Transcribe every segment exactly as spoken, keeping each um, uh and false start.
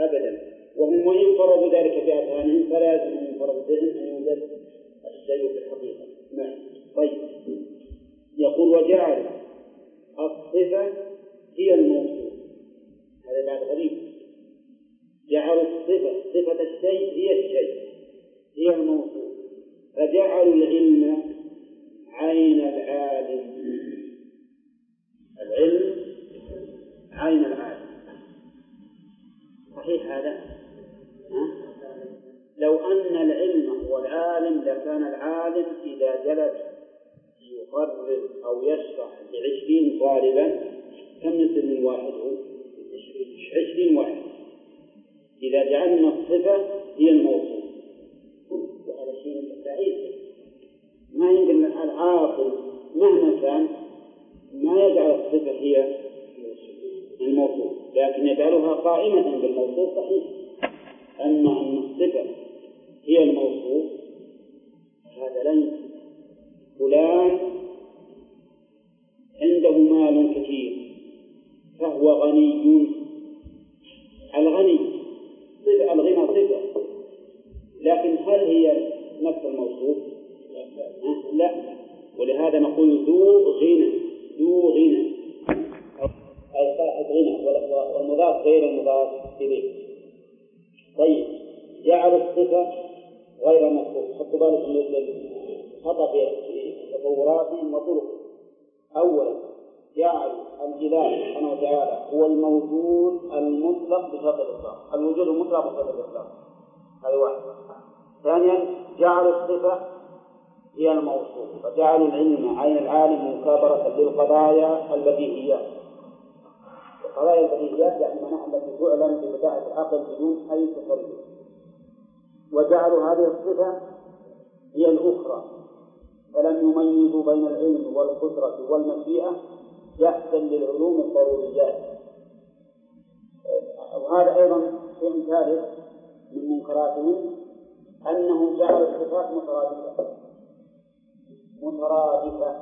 أبدا. وهم وإن فرضوا ذلك بأذهانهم فلا يلزم من فرض الذهن أن يوجد الشيء في الحقيقة. نعم. طيب، يقول وجعل الصفة هي الموصوف. هذا بعد غريب. جعل الصفة صفة الشيء هي الشيء هي الموصوف، فجعلوا العلم عين العالم. العلم عين العالم. صحيح هذا؟ ها؟ لو أن العلم هو العالم لكان العالم إذا جلس يقرر أو يشرح لعشرين طالبا كم يصير من واحد؟ عشرين واحد. إذا جعلنا الصفة هي الموصوف وهذا شيء بعيد. ما يمكن العاقل مهما كان ما يجعل الصفة هي الموصوف، لكن يجعلها قائمة بالموصوف. صحيح. أما أن الصفة هي الموصوف هذا لا يمكن. فلان عنده مال كثير فهو غني. الغني صفة، الغنى صفة، لكن هل هي نفس الموصوف؟ لا. ولهذا نقول ذو غنى ذو غنى أي صاحب غنى، والمضاف غير المضاف إليه. طيب، جعل الصفة غير موصوف. حطوا بالكم للخطأ في تصوراتهم وطرقهم. أولا، جعل الإله سبحانه وتعالى هو الموجود المطلق بشرط الإطلاق، الوجود المطلق بشرط الإطلاق. هذا واحد. ثانيا، جعل الصفة هي الموصوف، فجعلوا العلم عين العالم مكابرة للقضايا البديهيات. القضايا البديهيات يعني معناها التي تعلم ببداهة العقل بدون أي تكلف. وجعلوا هذه الصفة هي الأخرى، فلم يميزوا بين العلم والقدرة والمشيئة جهدا للعلوم الضروريات. وهذا أيضا شيء ثالث من منكراتهم، أنه جعل الصفات مترادفة مترادفة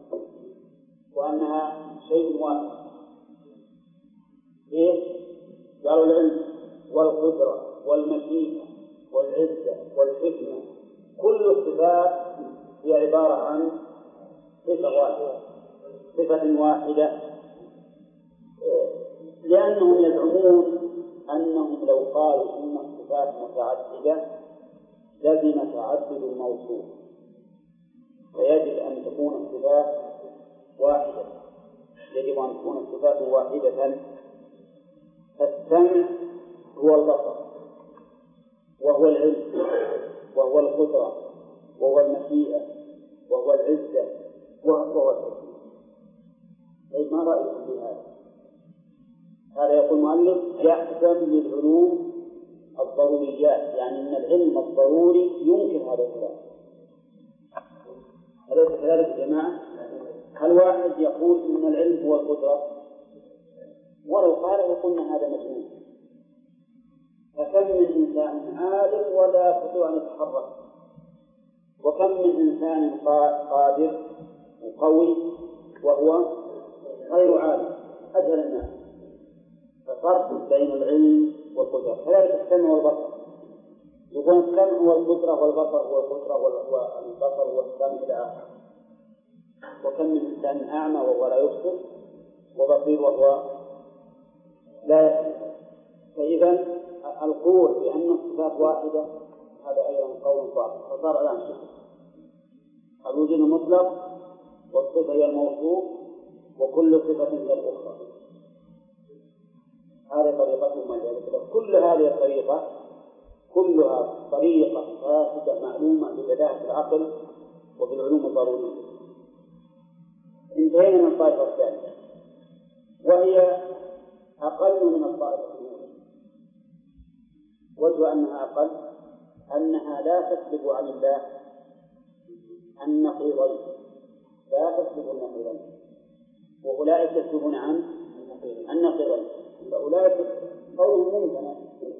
وأنها شيء واحد. إيه؟ قالوا العلم والقدرة والمشيئة والعزة والحكمة كل الصفات هي عبارة عن صفة واحدة صفة واحدة، لأنهم يزعمون أنهم لو قالوا إن الصفات متعددة لازم تعدد الموصوف، فيجب أن تكون الصفات واحدة. يجب أن تكون الصفات واحدة. السمع هو البصر، وهو العلم، وهو القدرة، وهو المشيئة، وهو العزة، وهو الحكمة. أي ما رأيكم في هذا؟ هذا يقول المؤلف جهدا للعلوم الضروريات، يعني أن العلم الضروري ينكر هذا الكلام. أليس كذلك يا جماعة؟ هل واحد يقول إن العلم هو القدرة؟ ولو قال يقولنا هذا مجنون. فكم من إنسان عالم ولا يستطيع أن يتحرك، وكم من إنسان قادر وقوي وهو غير عالم أجهل الناس. ففرق بين العلم والقدرة. كذلك السمع والبصر، يقول السمع والقدرة والبصر والقدرة والبصر والسمع إلى آخره. وكم من إنسان أعمى وهو لا يبصر، وبصير وهو لا يسمع. فإذا القول بأن الصفات واحدة هذا أيضا قول ضعيف. فصار الآن شكل الوجود المطلق والصفة هي الموصوف وكل صفة هي الأخرى. هذه طريقتهم الجاهلية. كل هذه الطريقة كلها طريقة فاسدة معلومة ببداهة العقل وبالعلوم الضرورية. انتهينا من الطائفة الثانية وهي أقل من الطائفة الأولى. وجه أنها أقل أنها لا تسلب عن الله النقيضين، لا تسلب النقيضين، وأولئك يسلبون عن النقيضين. فأولئك قولهم ممتنع،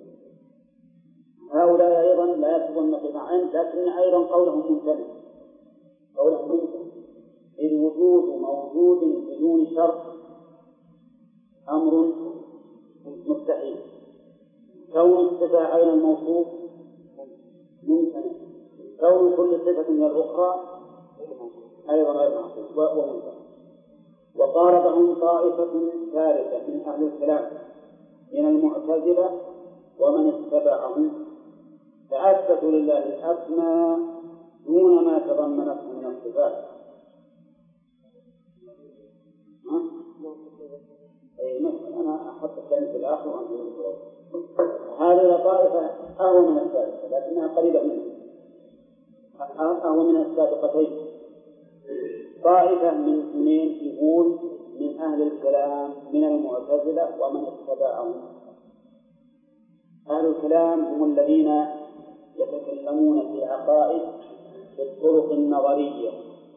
هؤلاء أيضا لا يسلبون النقيضين، لكن أيضا قولهم ممتنع قولهم ممتنع إذ وجود موجود بدون شرط أمر مستحيل. كون الصفة عين الموصوف ممتنع، كون كل صفة من الأخرى أيضا غير معقول وممتنع. وقاربهم طائفة ثالثة من أهل الكلام من المعتزلة ومن اتبعهم، فأثبتوا لله الأسماء دون ما تضمنته من الصفات. أي مثلا أنا أحط الكلمة في الآخر وأنت هذه طائفة أهون من الثالثة لكنها قريبة منها، أهون من السابقتين. طائفة من منين يقول من أهل الكلام من المعتزلة ومن اتبعهم. أهل الكلام هم الذين يتكلمون في عقائد بالطرق النظرية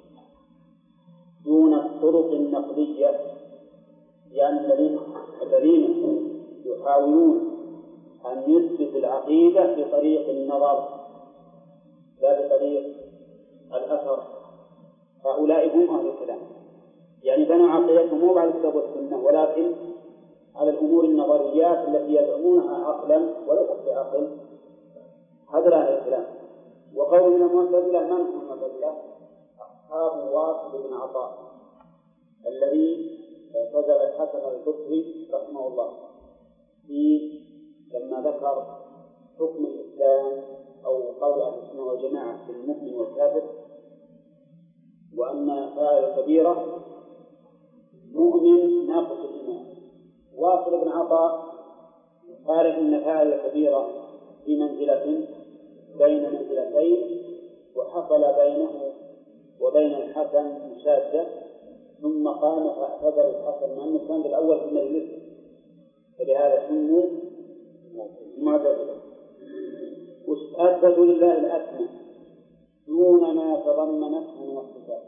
دون الطرق النقلية، يعني الذين الذين يحاولون أن يثبت العقيدة بطريق النظر لا بطريق الأثر. هؤلاء هم أهل الكلام، يعني بنوا عقيدتهم مو على الكتاب والسنة ولكن على الأمور النظريات التي يزعمونها عقلا وليست بعقل. هذا أهل الكلام. وقول من المعتزلة من هم المعتزلة؟ أصحاب واصل بن عطاء الذي اعتزل الحسن البصري رحمه الله في لما ذكر حكم الإسلام أو قول أهل السنة والجماعة في المؤمن والكافر، وأن فاعل الكبيرة مؤمن ناقص الإيمان. واصل بن عطاء قال إن فاعل الكبيرة في منزلة بين منزلتين، وحصل بينه وبين الحسن مشادة، ثم قام فاعتذر الحسن مع أنه كان بالأول في المجلس، فلهذا سموا معتزلة. وأثبتوا لله الأسماء دون ما تضمنته من الصفات.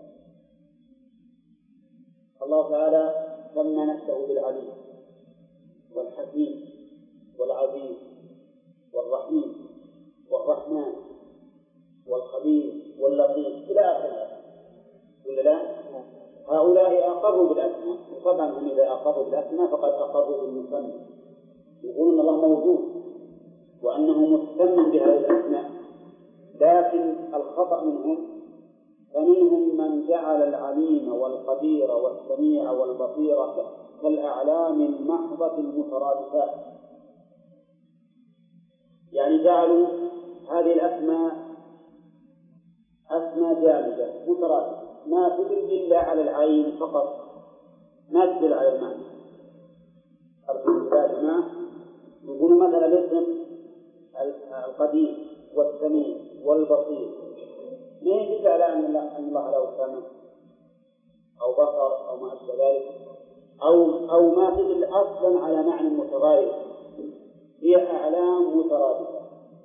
الله تعالى سمى نفسه بالعليم والحكيم والعزيز والرحيم والرحمن والخبير واللطيف إلى آخره، ولا لا؟ هؤلاء أقروا بالأسماء، وطبعا هم إذا أقروا بالأسماء فقد أقروا بالمسمى، يقولون الله موجود وأنه متسمى بهذه الأسماء. لكن الخطأ منهم، فمنهم من جعل العليم والخبير والسميع والبصير كالأعلام المحضة المترادفات، يعني جعلوا هذه الأسماء أسماء جامدة مترادفة ما تدل إلا على العين فقط، ما تدل على المعنى. الكلمات يقولون مثلا الاسم القدير والسميع والبصير ما يدل على أن الله, أن الله له سمع أو بصر أو ما أشبه ذلك، أو أو ما تدل أصلا على معنى متغير، هي أعلام مترادفة،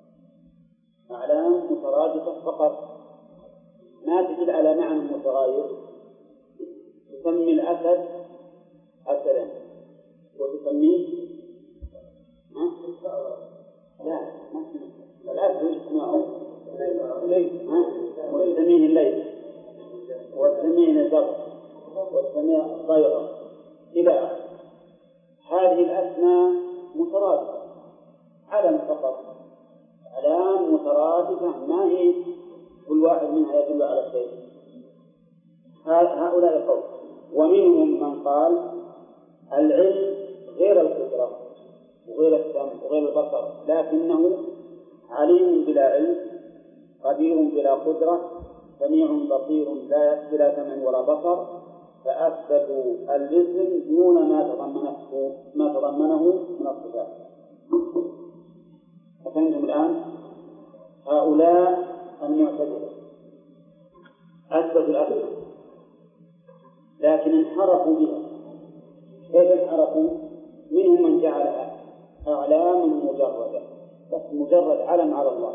أعلام مترادفة فقط ما تدل على معنى متغير. تسمي الأسد أسدا وتسميه لا الأسد اسمه وتسميه الليل وتسميه الزبر وتسميه الطيرة إلى آخره. هذه الأسماء مترادفة علم فقط، علام مترادفة ما هي كل واحد منها يدل على شيء. هؤلاء قوم. ومنهم من قال العلم غير القدرة وغير السمع وغير البصر، لكنه عليم بلا علم، قدير بلا قدرة، سميع بصير لا بلا سمع ولا بصر، فأثبتوا الاسم دون ما تضمنه ما تضمنه من الصفات. فهمتم الآن؟ هؤلاء المعتزلة أثبتوا الأسماء لكن انحرفوا بها. كيف انحرفوا؟ منهم من جعلها أعلام مجردة، بس مجرد علم على الله،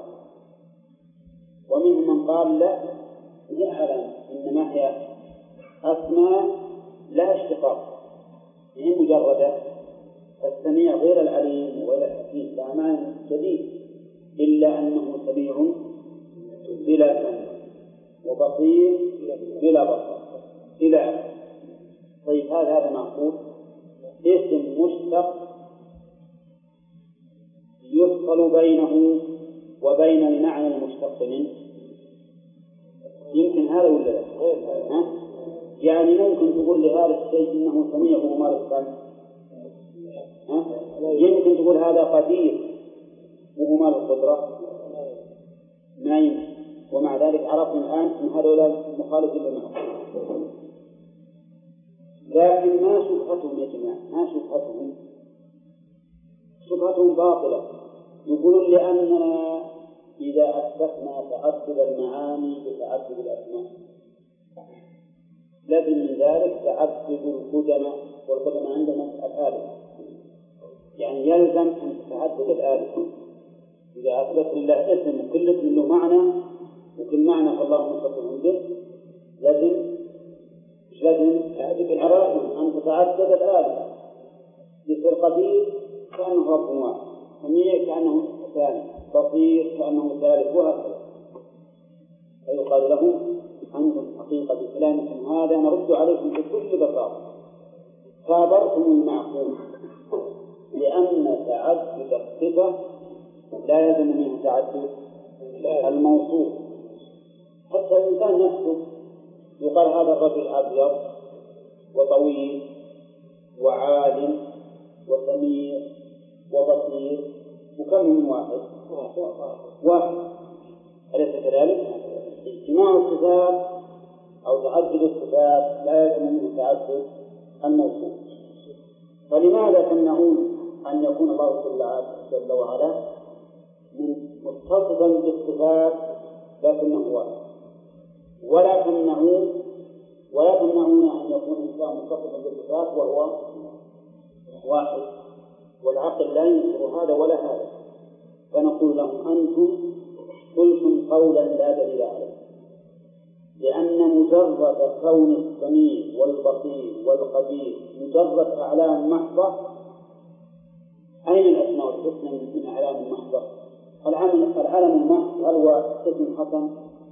ومنهم من قال لا هي أعلام إنما هي أسماء لا اشتقاق، هي مجردة. السميع غير العليم وغير الحكيم لا معنى جديد إلا أنه سميع بلا سمع وبصير بلا بصر إلى آخره. طيب هذا هذا معقول؟ اسم مشتق يفصل بينه وبين المعنى المشتق منه؟ يمكن هذا ولا لا؟ ها؟ يعني ممكن تقول لهذا الشيء إنه سميع ومال السمع، يمكن تقول هذا قدير وهو مال القدرة، ما يمكن. ومع ذلك عرفنا الآن أن هؤلاء مخالفين للمعقول. لكن ما شبهتهم يا جماعة؟ ما شبهتهم؟ شبهتهم باطلة. يقولون لأننا إذا أثبتنا تعدد المعاني بتعدد الأسماء لازم من ذلك تعدد القدماء، والقدماء عندنا الآلة، يعني يلزم أن تتعدد الآلة. إذا أثبت لله اسم وكل اسم له معنى وكل معنى فالله متصف به لازم مش لازم العرائم أن تتعدد الآلة. يصير قدير كأنه رب واحد، سميع كأنه ثاني، بصير كأنه ثالث، وهكذا. فيقال لهم أنتم حقيقة بكلامكم هذا نرد عليكم بكل بساطة، كابرتم المعقول، لأن تعدد الصفة لا يلزم منه تعدد الموصوف. حتى الإنسان نفسه يقال هذا الرجل أبيض وطويل وعالم وسميع وبصير، وكم من واحد؟ واحد، أليس كذلك؟ اجتماع الصفات أو تعدد الصفات لا يلزم منه تعدد الموصوف. فلماذا تمنعون أن يكون الله جل وعلا متصفا بالصفات لكنه واحد، ولا تمنعون ولا تمنعون أن يكون الإنسان متصفا بالصفات وهو واحد، والعقل لا ينكر هذا ولا هذا. فنقول لهم أنتم قلتم قولا لا دليل عليه، لأن مجرد كون السميع والبصير والقدير مجرد أعلام محضة. أين الأسماء الحسنى من أعلام محضة؟ العالم المحض هل هو اسم حسن؟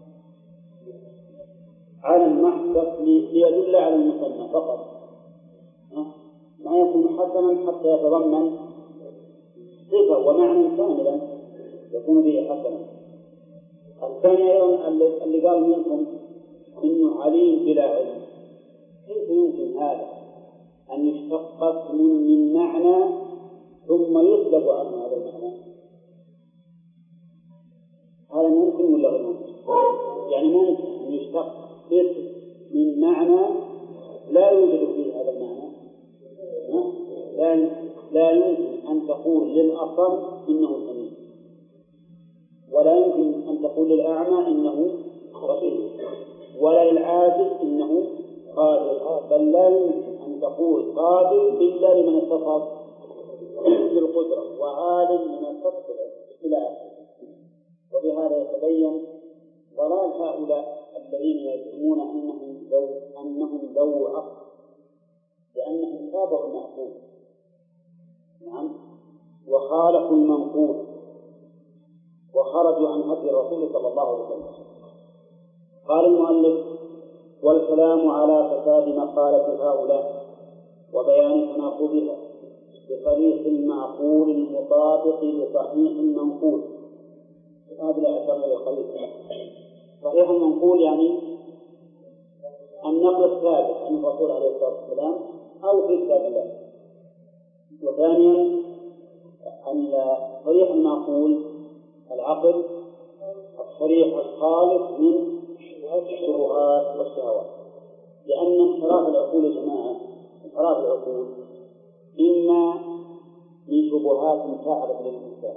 عالم محض ليدل على المسمى فقط، ما يكون حسنا حتى يتضمن صفة ومعنى كاملا يكون به حسنا. الثاني أيضا اللي قال منكم إنه عليم بلا علم، كيف يمكن هذا أن يشتق اسم من معنى ثم يسلب عنه هذا المعنى؟ هذا ممكن ولا غير ممكن؟ يعني ممكن أن يشتق اسم من معنى لا يوجد فيه هذا المعنى؟ لا لا يمكن أن تقول للأصم إنه سميع، ولا يمكن أن تقول للأعمى إنه بصير، ولا للعاجز إنه قادر، بل لا يمكن أن تقول قادر إلا لمن اتصف بالقدرة، وعالم لمن اتصف إلى آخره. وبهذا يتبين ضلال هؤلاء الذين يزعمون أنهم ذو أنهم ذو عقل، لأنهم تابعوا المعقول، نعم، وخالفوا المنقول وخرجوا عن هدي الرسول صلى الله عليه وسلم. قال المؤلف: والكلام على فساد مقالة هؤلاء وبيان تناقضها بصريح المعقول المطابق لصحيح المنقول. هذه الأعتبار الخليفة. صحيح المنقول يعني النقل الثابت عن الرسول عليه الصلاة والسلام أو في كتاب الله. وثانيا أن صريح المعقول العقل الصريح الخالص من الشبهات والشهوات، لأن انحراف العقول يا جماعة انحراف العقول إما من شبهات تعرض للإنسان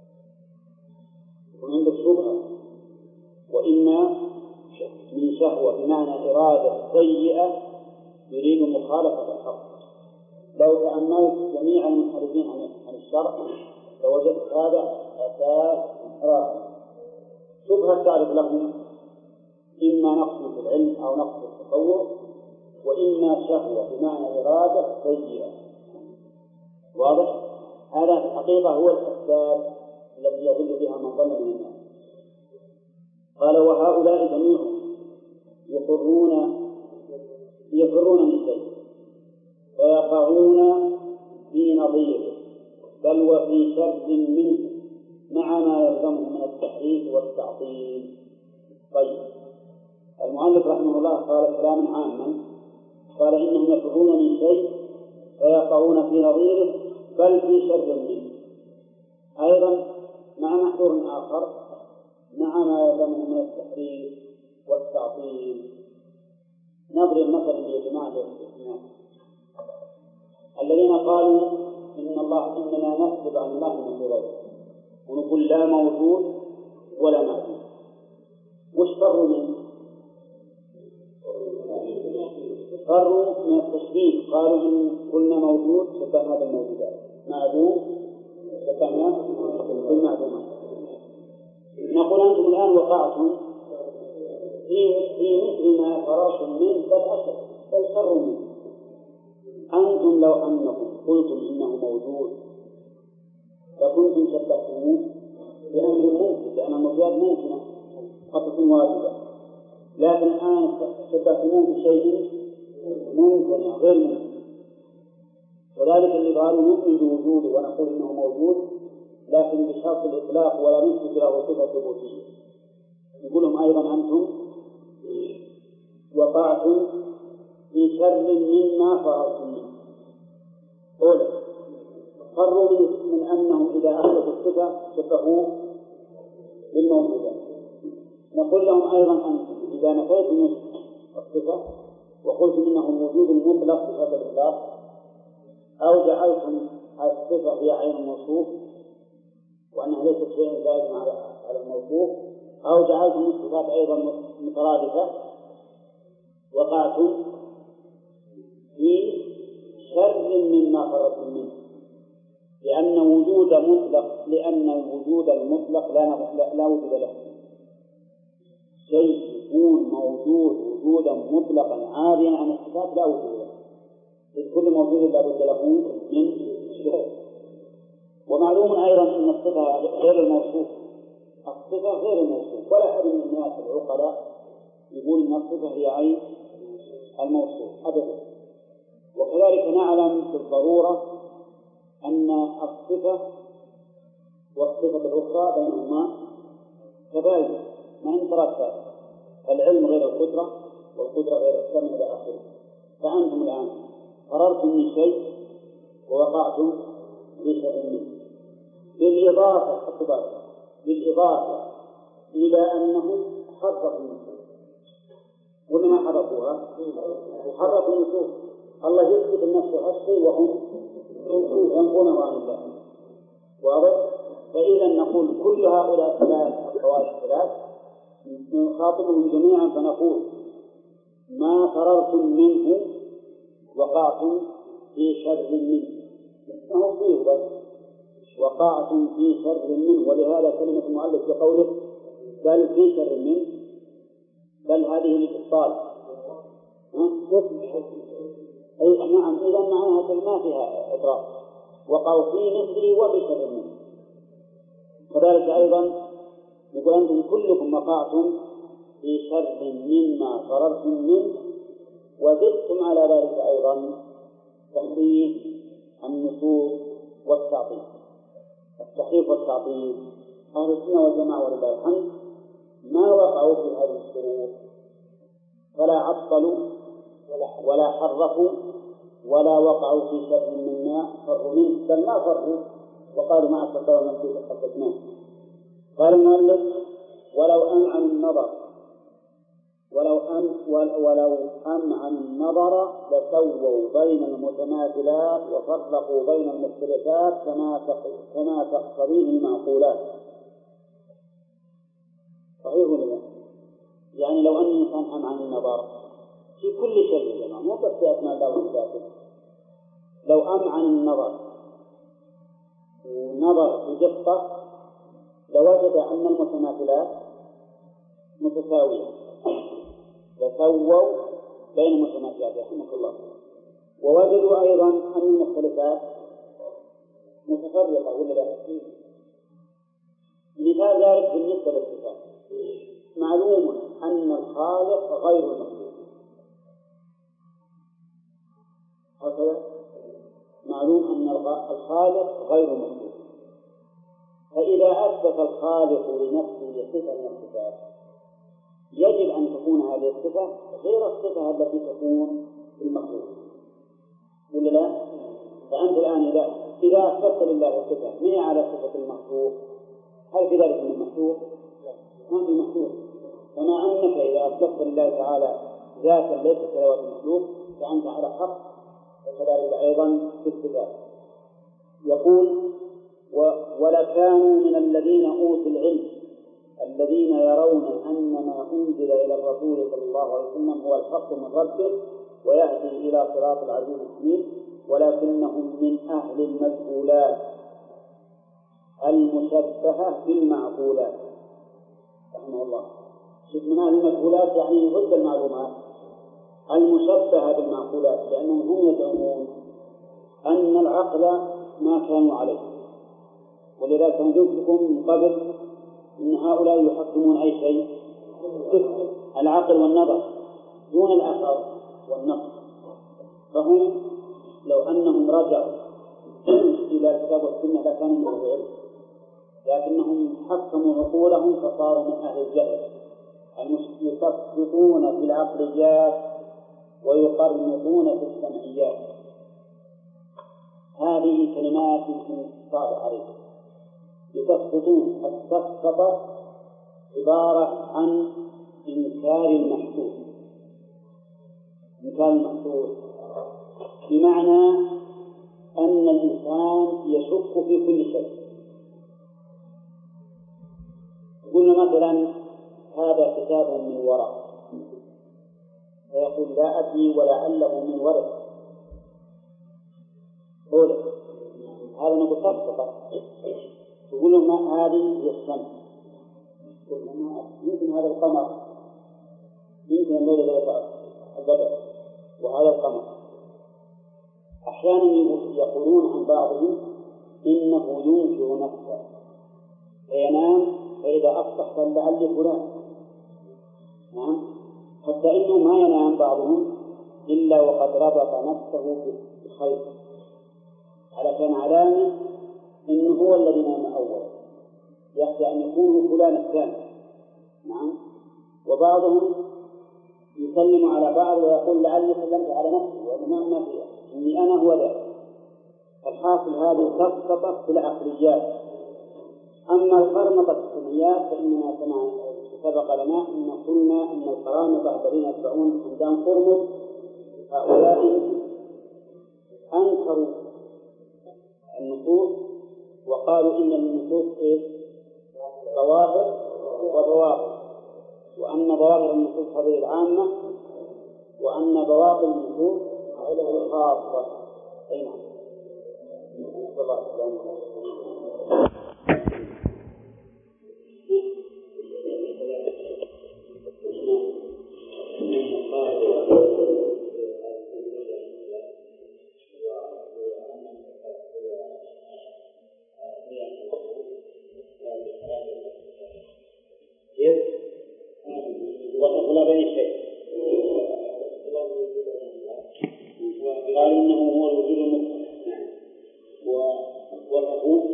يكون عندك شبهة، وإما من شهوة بمعنى إرادة سيئة يريد مخالفة الحق. لو تأملت جميع المنحرفين عن الشرع لوجدت هذا أساس انحراف. شبهة تعرف لهم إما نقص في العلم أو نقص في التصور، وإما شهوة بمعنى إرادة سيئة. واضح؟ هذا في الحقيقة هو الأسباب التي يضل بها من ضل من الناس. قال: وهؤلاء جميعهم يقرون يفرون من شيء ويقعون في نظيره، بل وفي شر منه، مع ما يلزمه من التحريف والتعطيل. طيب، المؤلف رحمه الله قال كلاما عاما، قال إنهم يفرون من شيء فيقعون في نظيره بل في شر منه، أيضا مع محذور آخر مع ما يلزمه من التحريف والتعطيل. نضرب مثلا لجماعة الاستثناء الذين قالوا إن الله إننا نكذب عن الله من غيره ونقول لا موجود ولا معدوم. وش فروا منه؟ فروا من التشبيه، قالوا إن قلنا موجود شبهنا بالموجودات، معدوم شبهنا بالمعدومات. نقول أنتم الآن وقعتم في في مثل ما فررتم منه بل أشد بل فروا منه. أنتم لو أنكم قلتم إنه موجود لكنتم شبهتموه بأمر ممكن، لأن الموجودات ممكنة قد تكون واجبة، لكن الآن شبهتموه بشيء ممكن غير ممكن. وذلك اللي قالوا نؤمن بوجوده ونقول إنه موجود لكن بشرط الإطلاق ولا نثبت له صفة ثبوتية. يقول لهم أيضا أنتم وقعتم في شر مما فررتم منه. أولا فروا من أنهم إذا أثبتوا الصفة شبهوه بالموجودات. نقول لهم أيضا أنتم إذا نفيتم الصفة وقلتم إنه الوجود المطلق بشرط الإطلاق أو جعلتم الصفة هي عين الموصوف وأنها ليست شيئا زائدا على الموصوف أو جعلتم الصفات أيضا مترادفة، وقعتم في شر مما فررتم منه، لأن وجود مطلق لأن الوجود المطلق لا لا وجود له. شيء يكون موجود وجودا مطلقا عاريا عن الصفات لا وجود له، إذ كل موجود لا بد له من شيء. ومعلوم أيضا أن الصفة غير الموصوف، الصفة غير الموصوف، ولا أحد من الناس العقلاء يقول أن الصفة هي عين الموصوف أبدا. وكذلك نعلم بالضرورة أن الصفة والصفة الأخرى بينهما تباين ما ينترك، العلم غير القدرة والقدرة غير السمع إلى آخره. فأنتم الآن فررتم من شيء ووقعتم في شيء منه بالإضافة بالإضافة إلى أنهم حرفوا النصوص. ولا ما حرفوها؟ وحرفوا النصوص. الله يثبت نفسه هالشيء وهم ينفونه عن الله. واضح؟ فإذا نقول كل هؤلاء الثلاث القواعد الثلاث نخاطبهم جميعا فنقول ما فررتم منه وقعتم في شر منه، ما هو فيه بس وقعتم في شر منه. ولهذا كلمة المؤلف بقوله بل في شر منه، بل هذه للإبطال. أي نعم، إذا معناها ما فيها إضرار، وقعوا في مثله وفي شر منه. كذلك أيضا يقول أنتم كلكم وقعتم في شر مما فررتم منه، وزدتم على ذلك أيضا تحريف النصوص والتعطيل. التحريف والتعطيل أهل السنة والجماعة ولله الحمد ما وقعوا في هذه الشرور، فلا عطلوا ولا حرفوا ولا وقعوا في شر مما فروا منه، بل ما فروا وقالوا ما أستطاعوا المسجد حدثناه. قال المؤلف ولو أمعنوا النظر ولو أم ولو أمعنوا النظر لسووا بين المتماثلات وفرقوا بين المختلفات كما كما تقتضيه المعقولات. صحيح ولا لا؟ يعني لو أن الإنسان أمعن النظر في كل شيء يا جماعة، مو بس في أسماء الله وصفاته، لو أمعن النظر ونظر بدقة لوجد أن المتماثلات متساوية، لسووا بين المتماثلات رحمك الله، ووجدوا أيضا أن المختلفات متفرقة ولا لا؟ مثال ذلك بالنسبة للصفات، معلوم أن الخالق غير المخلوق، هكذا معلوم أن الخالق غير المخلوق، فإذا أثبت الخالق لنفسه صفة من الصفات يجب أن تكون هذه الصفة غير الصفة التي تكون في المخلوق، ولا لا؟ فأنت الآن إذا إذا أثبت لله صفة من على صفة المخلوق، هل في ذلك من المخلوق؟ ما في مخلوق. كما أنك إذا أثبت لله تعالى ذاتا ليست كذوات المخلوق فأنت على حق، وكذلك أيضا في الصفات. يقول: ولكانوا من الذين أوتوا العلم الذين يرون أن ما أنزل إلى الرسول صلى الله عليه وسلم هو الحق من ربه ويهدي إلى صراط العزيز الحميد، ولكنهم من أهل المجهولات المشبهة بالمعقولات. رحمه الله. شوف، من أهل المجهولات يعني ضد المعلومات، المشبهة بالمعقولات، لأنهم هم يزعمون أن العقل ما كانوا عليه. ولذلك نجد لكم من قبل أن هؤلاء يحكمون أي شيء، العقل والنظر دون الأثر والنقل. فهم لو أنهم رجعوا إلى الكتاب والسنة لكانوا من العلم، لكنهم حكموا عقولهم فصاروا من أهل الجهل المشتقون في العقليات ويقرنطون في السمعيات. هذه كلمات يمكن صعبة عليكم. يسقطون السقطة عبارة عن إنكار المحسوس. إنكار المحسوس بمعنى أن الإنسان يشك في كل شيء. قلنا مثلا هذا كتاب من ورق، فيقول لا أدري ولعله من ورق قول هذا نقول سقطة. يقولون ما هذه هي الشمس، يمكن هذا القمر، يمكن الليل ليس البدر وهذا القمر. أحيانا يقولون عن بعضهم إنه ينكر نفسه فينام فإذا أصبح قال لعلي فلان. نعم، حتى إنه ما ينام بعضهم إلا وقد ربط نفسه بخير على كان علامة إنه هو الذي نام أولا، يخشى أن يكون فلان الثاني. نعم، وبعضهم يسلم على بعض ويقول لعلي سلمت على نفسي وما ما فيها إني أنا هو ذا. الحاصل هذه تسقط في العقليات. أما القرنطة في السمعيات فإننا كما سبق لنا أن قلنا أن القرامطة الذين يتبعون حمدان قرمط هؤلاء أنكروا النصوص وقالوا إن النصوص إيه؟ ظواهر وبواطن، وأن ظواهر النصوص هذه العامة وأن بواطن النصوص هذه الخاصة. أي نعم. الله سبحانه ولا بين شيء. قال إنه هو الوجود المطلق. نعم. والرسول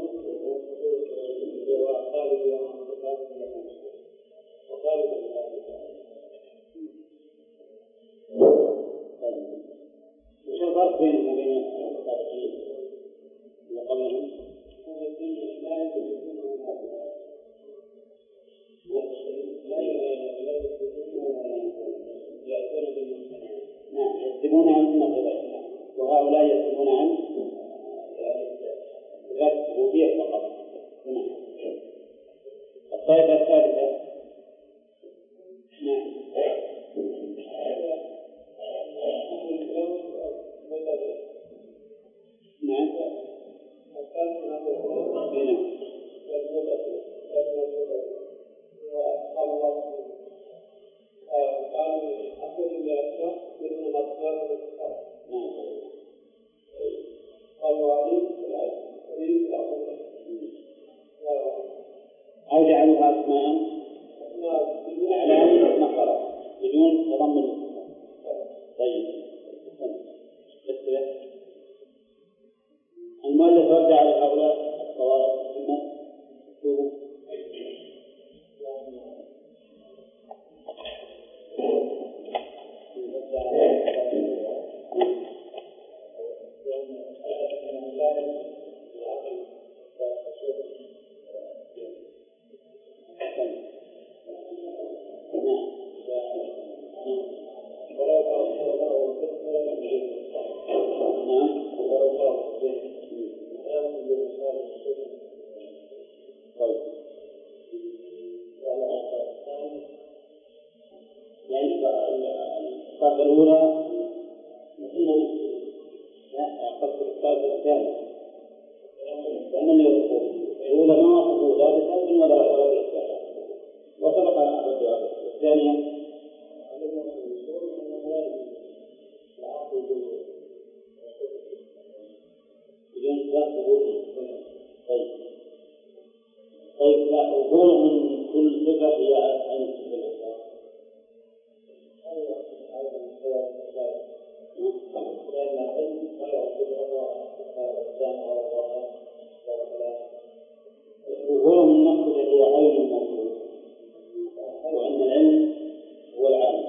وش الفرق بينهم وبين السابقين اللي قبلهم؟ نعم، يكتبون عن النقيضين، وهؤلاء يكتبون عن الربوبية فقط. نعم. الطائفة الثالثة. نعم. نعم. أو جعلوها أسماء أعلام نقرة بدون تضمن. طيب، المؤلف رد على هؤلاء الطوائف السنة الثاني لأن الأولى ما وصفوا لا بسلب ولا ولا بإثبات وسبق الجواب. الثانية بدون لا ثبوت. طيب طيب لا وقول من كل صفة هي أن تثبت وهو من نقص هي عين الموجود وأن العلم هو العالم.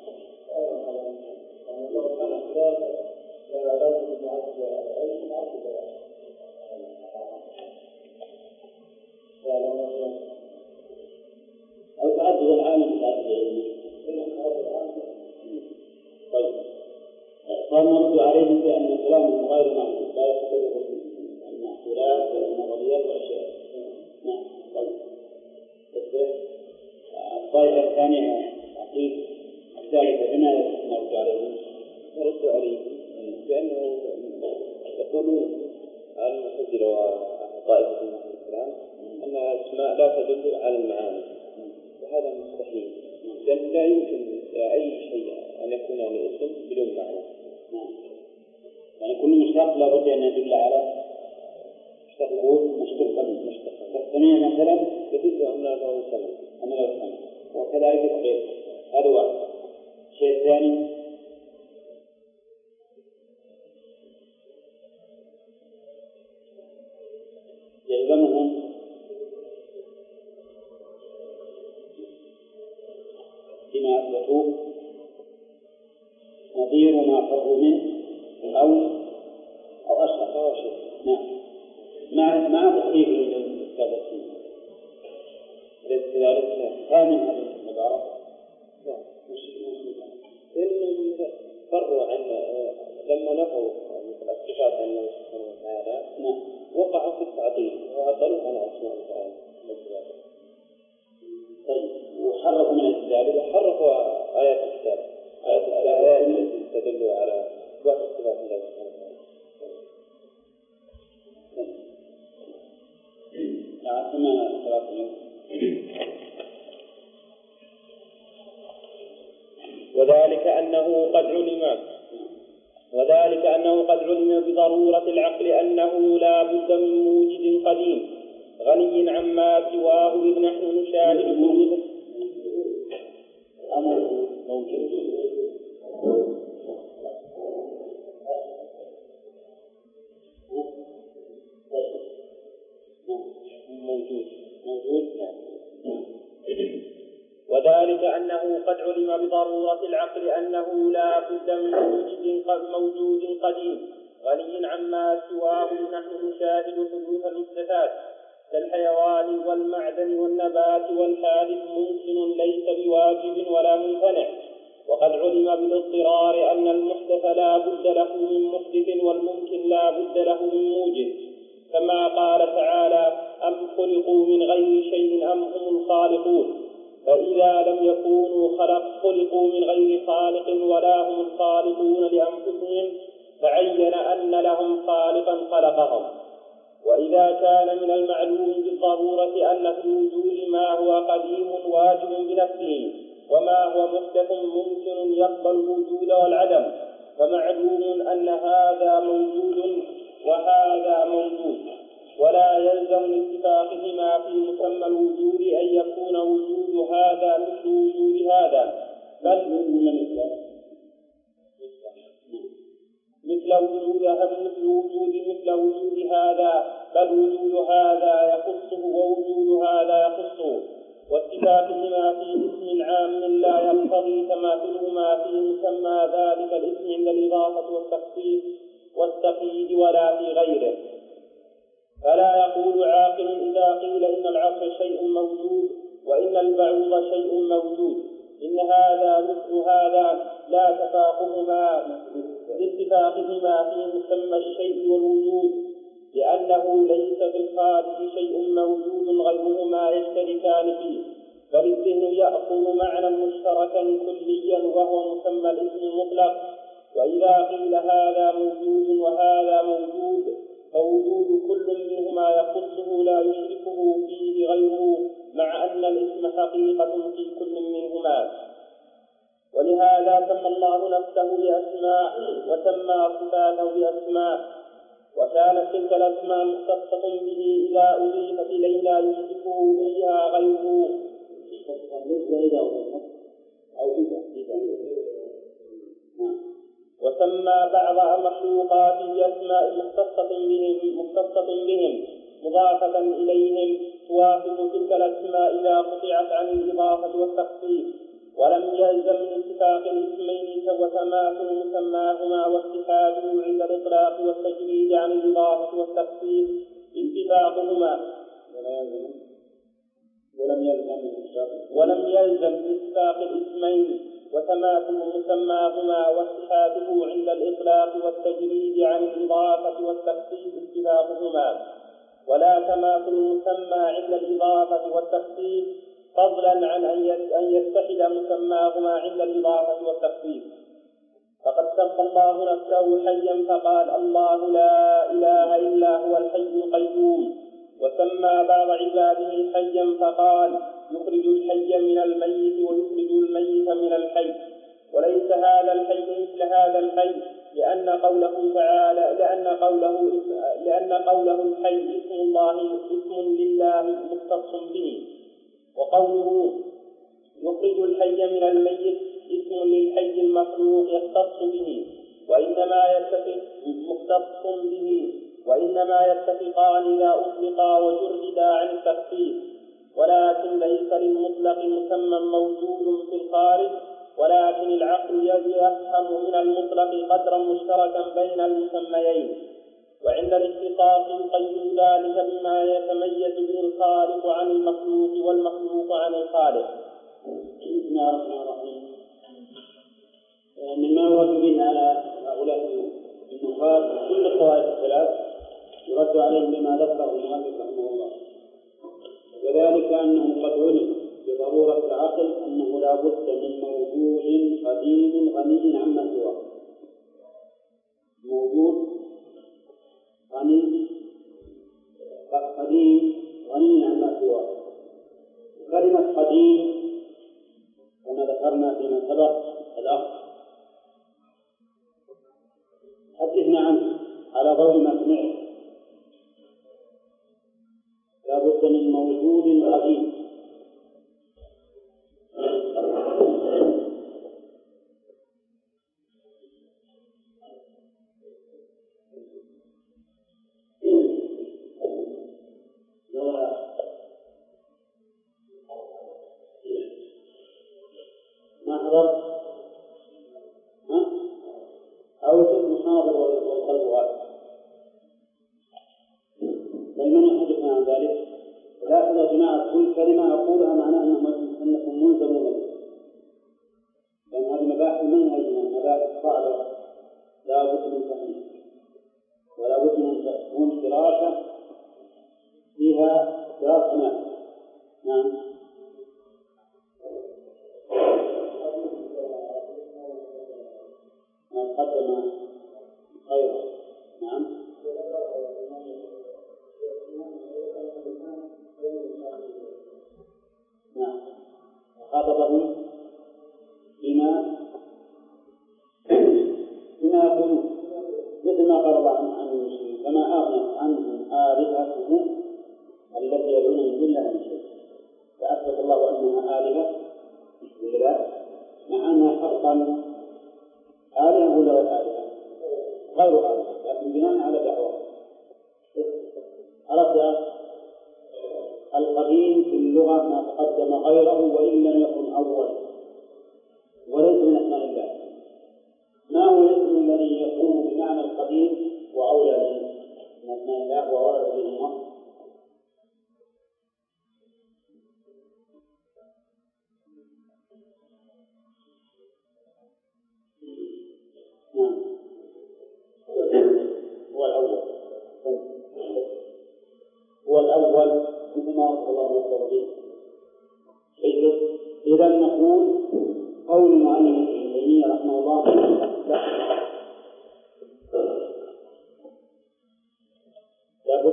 أو تعدد العالم بتعدد العلم. طيب قال نرد عليهم بأن كلامهم غير معقول لا يتكلم المعقولات والنظريات والأشياء. نعم. طيب الطائفة الثانية عقيد الثالثة بما نرد عليهم نرد عليهم بأنه يقولون المعتزلة وطائفة الكلام أن الأسماء لا تدل على المعاني وهذا مستحيل لأن لا يمكن أي شيء أن يكون لاسم بدون معنى. يعني كل مشتق لا بد أن يدل على مشتق مشتق الثانية مثلا يدل أن له سمع أن له سمع وكذلك غير. هذا واحد. الشيء الثاني يلزمهم بما أثبتوه نظير ما فروا منه أو أو أشهر أو شيء. نعم. مع مع تحقيق الإثبات ليس كذلك ثاني هذا المبارك. لا مش مش لأنهم فروا عن لما نفوا الصفات عن الله سبحانه وتعالى. نعم. وقعوا في التعطيل وعطلوا عن أسماء الله. طيب وحرفوا من الكتاب وحرفوا آيات الكتاب آيات التي تدل على إثبات صفات الله سبحانه وتعالى. نعم. ثم ثلاثة وذلك أنه قد علم وذلك أنه قد علم بضرورة العقل أنه لا بد من موجد قديم غني عما سواه إذ نحن نشاهد كل أمر موجود موجود موجود وذلك أنه قد علم بضرورة العقل أنه لا بد من موجود موجود قديم غني عما سواه نحن نشاهد حدوث المحدثات كالحيوان والمعدن والنبات والحادث ممكن ليس بواجب ولا ممتنع. وقد علم بالاضطرار أن المحدث لا بد له من محدث والممكن لا بد له من موجد كما قال تعالى أم خلقوا من غير شيء أم هم الخالقون. فإذا لم يكونوا خلق خلقوا من غير خالق ولا هم الخالقون لأنفسهم فعين أن لهم خالقا خلقهم. وإذا كان من المعلوم بالضرورة أن في الوجود ما هو قديم واجب بنفسه وما هو محدث ممكن يقبل الوجود والعدم فمعلوم أن هذا موجود وهذا موجود ولا يلزم لاتفاقهما في مسمى الوجود أن يكون وجود هذا مثل وجود هذا بل مثل وجود مثل وجود مثل وجود هذا بل وجود هذا يخصه ووجود هذا يخصه واتفاقهما في اسم عام لا يقتضي تماثلهما في مسمى ذلك الاسم عند الإضافة والتخصيص والتقييد ولا في غيره. فلا يقول عاقل إذا قيل إن العصر شيء موجود وإن البعوض شيء موجود إن هذا مثل هذا لا تفاقهما لاتفاقهما في مسمى الشيء والوجود لأنه ليس في الخارج شيء موجود غيرهما يشتركان فيه بل الذهن يأخذ معنى مشتركا كليا وهو مسمى الاسم المطلق. وإذا قيل هذا موجود وهذا موجود فوجود كل منهما يخصه لا يشركه فيه غيره، مع أن الاسم حقيقة في كل منهما. ولهذا سمى الله نفسه بأسماء وسمى صفاته بأسماء، وكانت تلك الأسماء مختصة به إذا أضيفت إليه لا يشركه فيها غيره. أو إذا وسمى بعض مخلوقاته بأسماء مختصة بهم, مختصة بهم مضافة إليهم توافق تلك الأسماء إذا قطعت عن الإضافة والتخصيص، ولم يلزم من اتفاق الاسمين وتماثل مسماهما واتحاده عند الإطلاق والتجريد عن الإضافة والتخصيص اتفاقهما، ولم يلزم ولم يلزم من اتفاق الاسمين وتماثل مسماهما واتحاده عند الإطلاق والتجريد عن الإضافة والتخصيص اتفاقهما، ولا تماثل المسمى عند الإضافة والتخصيص فضلا عن أن يتحد مسماهما عند الإضافة والتخصيص. فقد سمى الله نفسه حيا فقال الله لا إله إلا هو الحي القيوم، وسمى بعض عباده حيا فقال يخرج الحي من الميت ويخرج الميت من الحي، وليس هذا الحي مثل هذا الحي، لأن قوله تعالى لأن قوله لأن قوله الحي اسم الله اسم لله مختص به، وقوله يخرج الحي من الميت اسم للحي المخلوق يختص به، وإنما يتفق مختص به وإنما يتفقان إذا أطلقا وجردا عن التخصيص، ولكن ليس للمطلق مسمى موجود في الخارج، ولكن العقل يفهم من المطلق قدرا مشتركا بين المسميين، وعند الاختصاص يقيد ذلك بما يتميز به الخالق عن المخلوق والمخلوق عن الخالق. بسم الله الرحمن الرحيم. مما يرد به على هؤلاء النقاد كل الطوائف الثلاث يرد عليهم بما ذكره المؤلف رحمه الله، وذلك أنه قد علم بضرورة العقل أنه لا بد من موجود قديم غني عما سواه، موجود غني قديم غني عما سواه. كلمة قديم كما ذكرنا فيما سبق الأخ حدثنا عنه على ضوء ما سمعت. لا بد من موجود قديم، ما حضر ها أو اسم حاضر والقلب غائب، بل من يحدثنا عن ذلك؟ ولكن يا جماعة كل كلمة أقولها معناها أنكم ملزمون، لأن هذه مباحث منهجنا مباحث صعبة لا بد من تحميل، ولا بد من تكون دراسة فيها دراسة نافعة. نعم. ما قدم خيرا. نعم. نعم. خاطبهم بما بما يقولون مثل ما قال الله عن المسلمين فما أغنت عنهم آلهتهم التي يدعون من دون الله من شيء، فأثبت الله أنها آلهة لله، مع أنها حقا آلهة ولا غير آلهة؟ غير آلهة، لكن بناء على دعوة. عرفت القديم في اللغة ما تقدم غيره وإن لم يكن أول، وليس من أسماء الله. ما هو الاسم الذي يكون بمعنى القديم وأولى من أسماء الله وورد به النص؟ نعم. هو الأول، هو الأول مثل ما وصف الله نفسه به. إذا نقول قول المؤلف ابن تيمية رحمه الله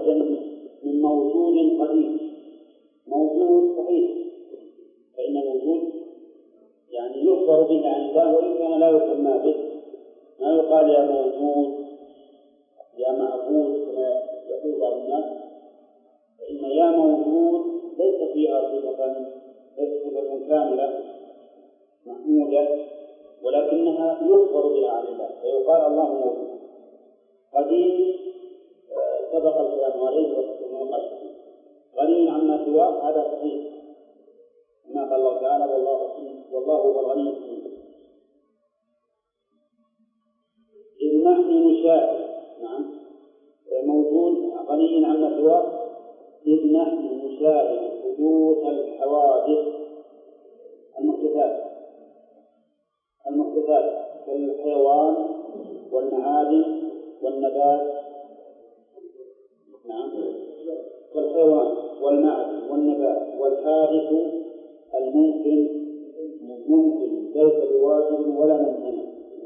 بد من موجود قديم. موجود صحيح، فإن الموجود يعني يخبر به عن الله وإن كان لا يسمى به، ما يقال يا موجود يا معبود كما يقول بعض الناس، فإن يا موجود ليس فيها صفة صفة كاملة محمودة، ولكنها يخبر بها عن الله فيقال الله موجود. قديم سبق الكلام عليه والمقاس غني عما سواه، هذا صحيح ما قال الله تعالى والله والله هو الغني الحميد. إذ نحن نشاهد، نعم موجود غني عما سواه، إذ نحن نشاهد حدوث الحوادث المحدثات المحدثات كالحيوان والمعادن والنبات، نعم والحيوان والمعدن والنبات والحادث الممكن ممكن ليس بواجب ولا ممتنع.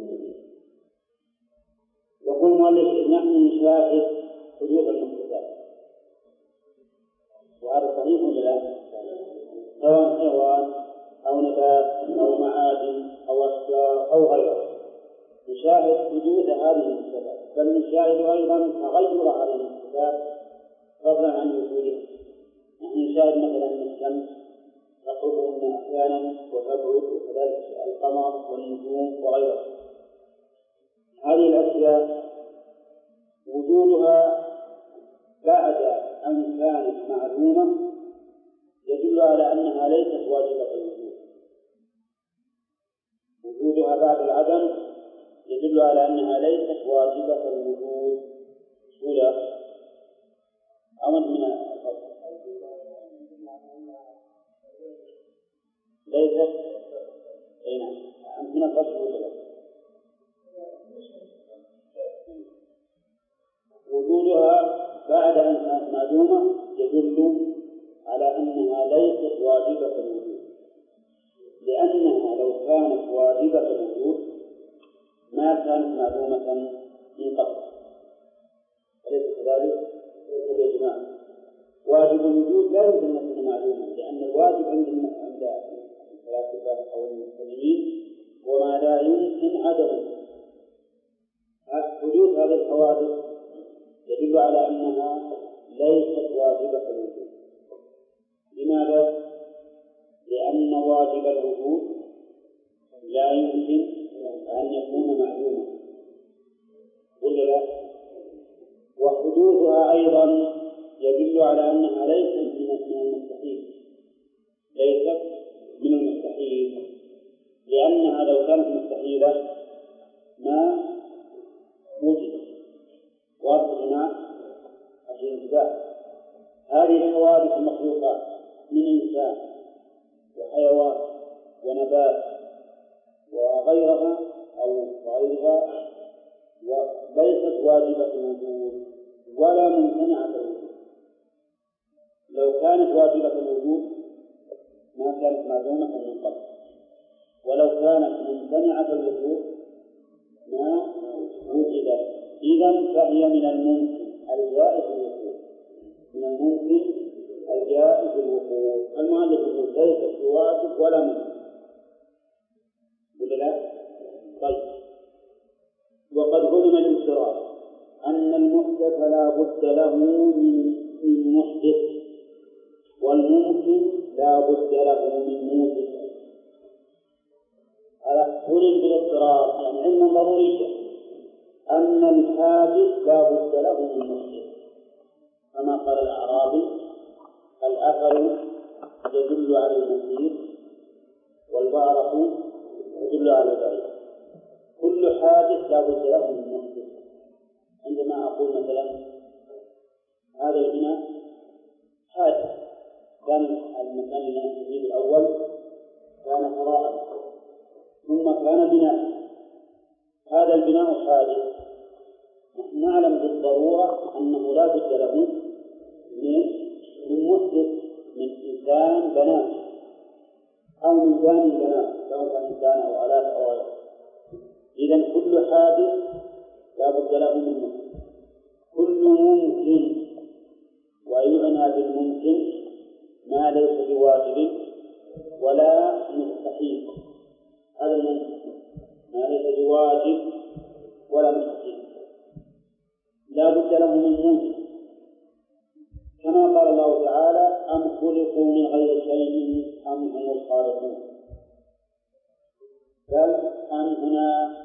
يقول المؤلف نحن نشاهد حدوث المحدثات، وهذا صحيح ولا لا؟ سواء حيوان أو نبات أو معادن أو أشجار أو غيره، نشاهد حدوث هذه المحدثات، بل نشاهد أيضا تغير هذه المحدثات فضلا عن وجودها. نحن نشاهد مثلا الشمس تقرب منا أحيانا وتبعد، وكذلك القمر والنجوم وغيرها. هذه الأشياء وجودها بعد أن كانت معلومة يدل على أنها ليست واجبة الوجود. وجودها بعد العدم يدل على أنها ليست واجبة الوجود. ولا أمد من الفصل ليست أين من الفصل ولا وجودها بعد أن كانت معلومة يدل على أنها ليست واجبة الوجود، لأنها لو كانت واجبة الوجود ما كانت معلومة من قبل. أليس كذلك؟ يا جماعة واجب الوجود لا يمكن أن يكون معلوما، لأن الواجب عند عند الفلاسفة أو المسلمين وما لا يمكن عدمه. حدوث هذه الحوادث يدل على أنها ليست واجبة الوجود. لماذا؟ لأن واجب الوجود لا يمكن أن يكون معلوما، ولا لا؟ وحدوثها أيضا يدل على أنها ليست من المستحيل، ليست من المستحيل، لأنها لو كانت مستحيلة ما وجدت. واضح هنا عشان انتباه. هذه الحوادث المخلوقات من إنسان وحيوان ونبات وغيرها أو غيرها وليست واجبة الوجود ولا ممتنعة الوجود. لو كانت واجبة الوجود ما كانت معلومة من قبل، ولو كانت ممتنعة الوجود ما وجدت. إذن فهي من الممكن الجائز الوقوع، من الممكن الجائز الوقوع. المؤلف يقول ليست بواجب ولا ممكن، ولا لا؟ طيب، وقد علم الانصراف أن المحدث لا بد له من محدث، والممكن لا بد له من موجد. هذا علم بالاضطرار، يعني علم ضروري أن الحادث لا بد له من محدث، كما قال الأعرابي الأثر يدل على المسير والبارق يدل على البعيد. كل حادث لا بد له من محدث. عندما أقول مثلا هذا البناء حادث، كان المكان الذي فيه الأول كان فراغا ثم كان بناء، هذا البناء حادث. نحن نعلم بالضرورة أنه لا بد له من محدث، من إنسان بناء أو من جانب بناء، سواء كان إنسان أو آلات أو غيره. إذن كل حادث لا بد له من محدث. كل ممكن بواجب ولا مستحيل، هذا الممكن ما ليس بواجب ولا مستحيل لا بد له من موجب، كما قال الله تعالى أم خلقوا من غير شيء أم هم الخالقون. بل أم هنا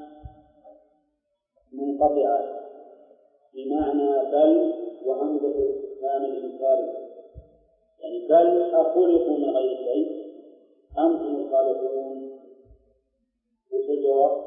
منقطعة بمعنى بل وهمزة الاستفهام الإنكاري، يعني بل أخلقوا من غير شيء أم هم الخالقون. وش الجواب؟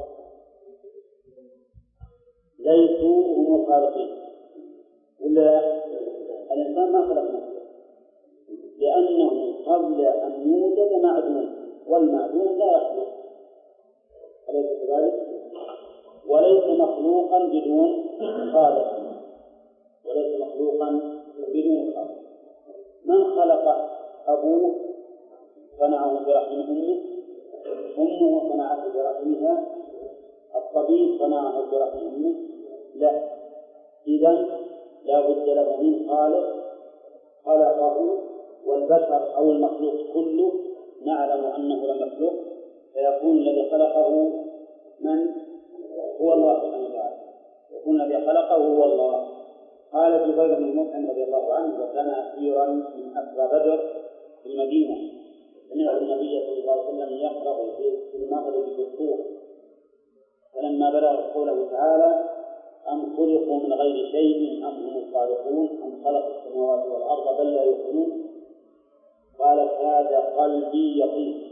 ليسوا هم الخالقين، ولا الإنسان ما خلق نفسه، لأنه قبل أن يوجد معدوم، والمعدوم لا يخلق، أليس كذلك؟ وليس مخلوقا بدون خالق، وليس مخلوقا بدون خالق. من خلق أبوه صنعه برحم أمه، أمه صنعته برحمها، الطبيب صنعه برحم أمه؟ لا. إذن لا بد له من خالق خلقه، والبشر أو المخلوق كله نعلم أنه لمخلوق، فيكون الذي خلقه من هو الله سبحانه وتعالى، يكون الذي خلقه هو الله. قال جبير بن مطعم رضي الله عنه وكان أسيرا من أسرى بدر في المدينة، سمع النبي صلى الله عليه وسلم يقرأ في المغرب بالطور، فلما بلغ قوله تعالى أم خلقوا من غير شيء أم هم الخالقون أم خلقوا السماوات والأرض بل لا يوقنون، قال هذا قلبي يقين،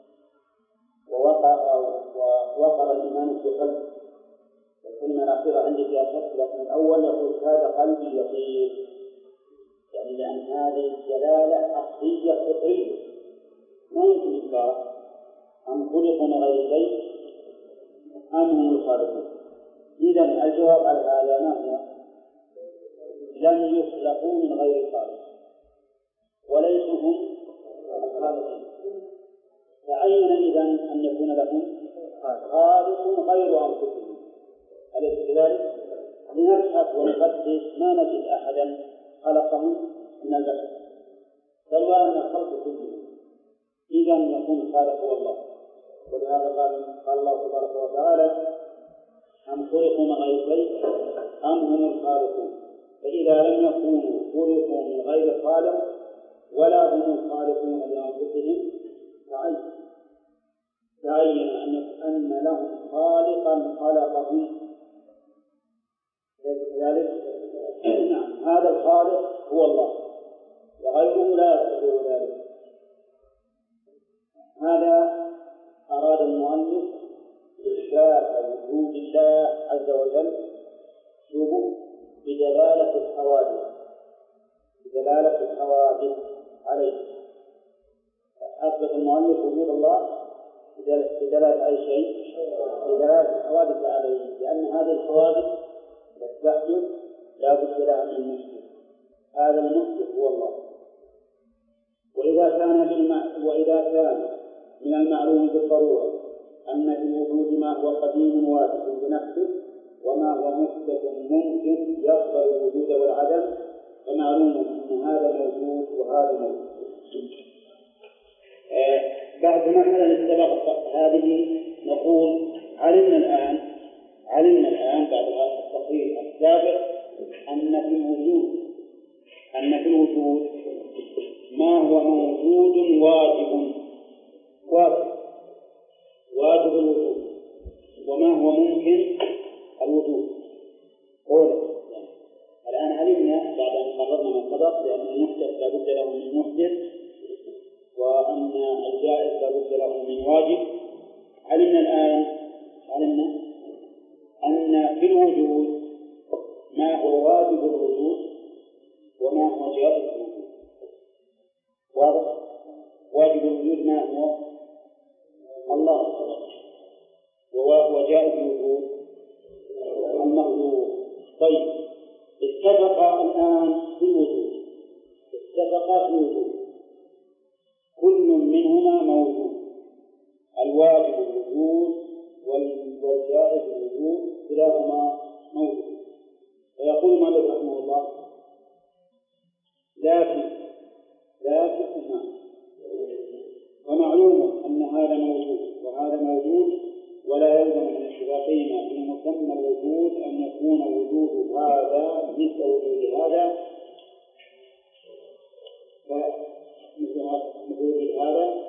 ووقع ووقر الإيمان في قلبي. الكلمة الأخيرة عندي فيها شك، لكن الأول يقول هذا قلبي يقين، يعني لأن هذه الدلالة أصلية فطرية ما يمكن إنكارها. أم خلقوا من غير شيء أم هم الخالقون. إذن الجواب على هذا ما هو؟ لم يخلقوا من غير خالق وليسوا هم الخالقين، فعين إذن أن يكون لهم خالق غير أنفسهم، أليس كذلك؟ لنبحث ونفتش ما نجد أحدا خلقهم من البشر، بل وأن الخلق كله، إذن يكون الخالق هو الله. ولهذا قال قال الله تبارك وتعالى أم خلقوا من غير شيء أم هم الخالقون. فإذا لم يكونوا خلقوا من غير خالق ولا هم الخالقون لأنفسهم تعين تعين أن لهم خالقا خلقهم، ذلك نعم هذا الخالق هو الله وغيره لا يستطيع ذلك. هذا أراد المؤلف إثبات وجود الله عز وجل شبه بدلالة الحوادث بدلالة الحوادث عليه. أثبت المؤلف وجود الله بدلالة أي شيء؟ بدلالة الحوادث عليه، لأن هذه الحوادث تحدث لا بد لها من محدث، هذا المحدث هو الله. وإذا كان بالمع... وإذا كان من المعلوم بالضرورة أن في الوجود ما هو قديم واجب بنفسه وما هو محدث ممكن يقبل الوجود والعدم، فمعلوم أن هذا موجود وهذا موجود. آه بعد مرحلة السبق هذه نقول علمنا الآن علمنا الآن بعد هذا التقرير السابق أن في الوجود أن في الوجود ما هو موجود واجب واجب واجب الوجود، وما هو ممكن الوجود. قوله الآن علمنا بعد أن قررنا ما سبق بأن المحدث لا بد له من محدث وأن الجائز لا بد له من واجب. علمنا الآن علمنا أن في الوجود ما هو واجب الوجود وما هو جائز الوجود. واضح؟ واجب الوجود ما هو؟ الله، وجائز الوجود المخلوق. طيب اتفق الآن في الوجود اتفق في الوجود كل منهما موجود، الواجب الوجود والجائز الوجود كلاهما موجود. فيقول مالك رحمه الله لكن لكن ما اتفاقهما في مسمى الوجود أن يكون وجود هذا مثل وجود هذا مثل وجود هذا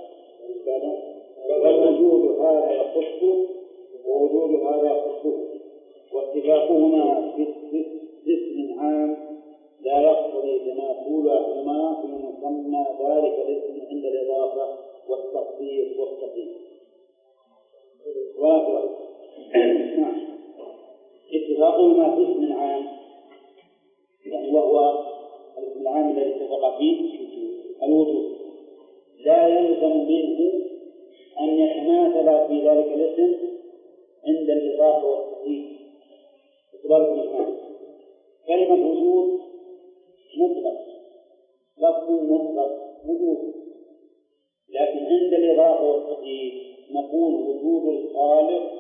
فوجود هذا يخصه ووجود هذا يخصه، واتفاقهما في اسم عام لا يقتضي تماثلهما في مسمى ذلك الاسم عند الإضافة والتخصيص والتقييد. اتفاقهما في اسم عام يعني وهو الاسم العام الذي اتفق فيه الوجود لا يلزم منه أن يتماثل في ذلك الاسم عند الإضافة والتخصيص. كلمة وجود مطلق، لفظ مطلق وجود، لكن عند الإضافة والتخصيص نقول وجود الخالق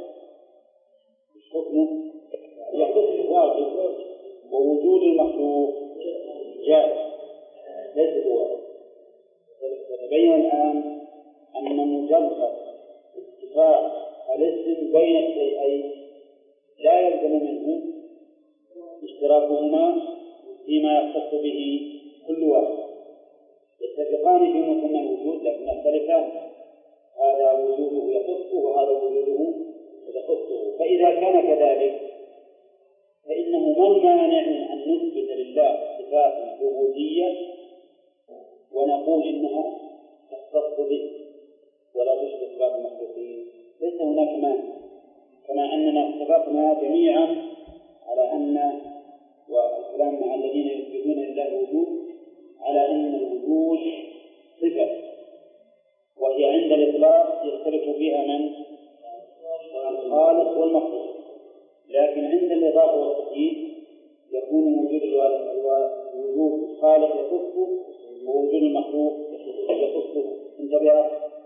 حكمه يخص واجب، ووجود المخلوق جائز ليس بواجب. تبين الآن أن مجرد اتفاق الاسم بين الشيئين لا يلزم منه اشتراكهما فيما يختص به كل واحد، يتفقان في مسمى الوجود لكن يختلفان، هذا وجوده يخصه وهذا وجوده يخصه. فإذا كان كذلك فإنه ما المانع من أن نثبت لله صفات العبودية ونقول إنها تختص به ولا تشبه صفات المخلوقين؟ ليس هناك مانع، كما أننا اتفقنا جميعا على أن والكلام مع الذين يثبتون لله الوجود على أن الوجود صفة، وهي عند الإطلاق يختلف فيها من الخالق والمخلوق، لكن عند الإضافة والتقييد يكون وجود وجود الخالق يخصه ووجود المخلوق يخصه. انتبه.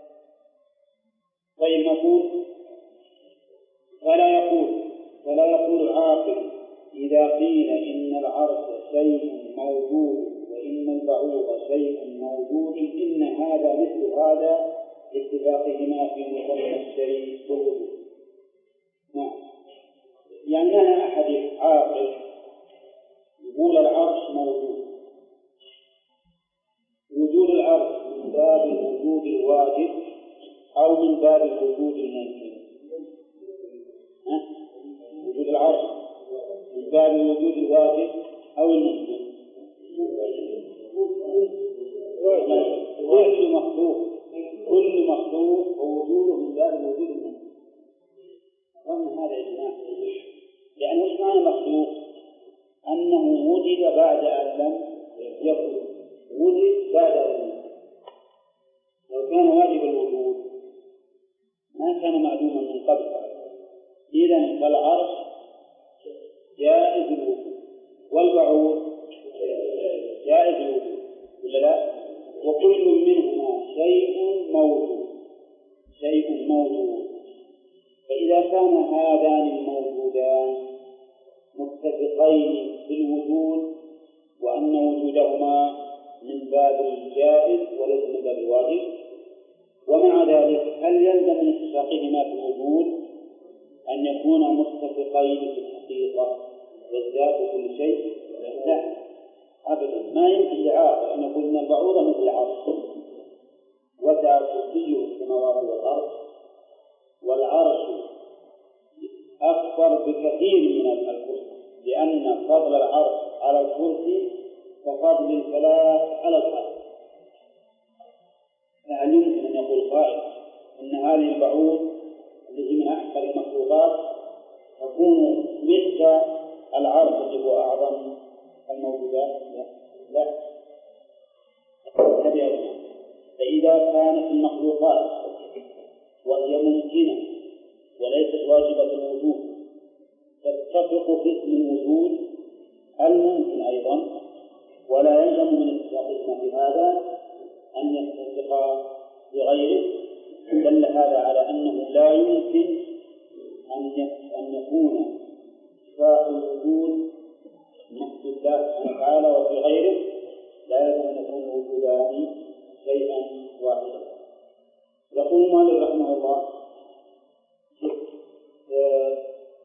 طيب نقول فلا يقول فلا يقول عاقل إذا قيل إن العرش شيء موجود وإن البعوض شيء موجود إن هذا مثل هذا لاتفاقهما في مسمى الشيء والوجود. نعم، يعني أنا أحد عاقل يقول العرش موجود، وجود العرش من باب الوجود الواجب أو من باب الوجود الممكن؟ وجود العرش من باب الوجود الواجب أو الممكن؟ كل مخلوق كل مخلوق ووجوده من باب الوجود الممكن. أظن هذا إجماع، لأن وش معنى مخلوق؟ أنه وجد بعد أن لم يكن، وجد بعد أن لم يكن. لو كان واجب الوجود ما كان معدوما من قبل، إذن فالعرش جائز الوجود والبعوض جائز الوجود ولا لا؟ وكل منهما شيء موجود شيء موجود. فإذا كان هذان الموجودان متفقين في الوجود وأن وجودهما من باب الجائز وليس من باب الواجب، ومع ذلك هل يلزم من اتفاقهما في الوجود أن يكونا متفقين في الحقيقة والذات كل شيء؟ لا أبدا، ما يمكن لعاقل أن يقول أن البعوض مثل العرش وسع كرسيه السماوات والأرض، والعرش أكبر بكثير من الكرسي، لأن فضل العرش على الكرسي كفضل الفلاح على الأرض. فهل يمكن أن يقول قائل أن هذه البعوض التي من أحسن المخلوقات تكون مثل العرش الذي هو أعظم الموجودات؟ لا لا. فإذا كانت المخلوقات وهي ممكنة وليست واجبة الوجود تتفق في اسم الوجود الممكن أيضا، ولا يلزم من اتفاقهما في هذا أن يتفقا بغيره، دل هذا على أنه لا يمكن أن يكون اتفاق الوجود نفس الله سبحانه وتعالى وفي غيره لا يلزم أن يكون وجودان شيئا واحدا. يقول مالك رحمه الله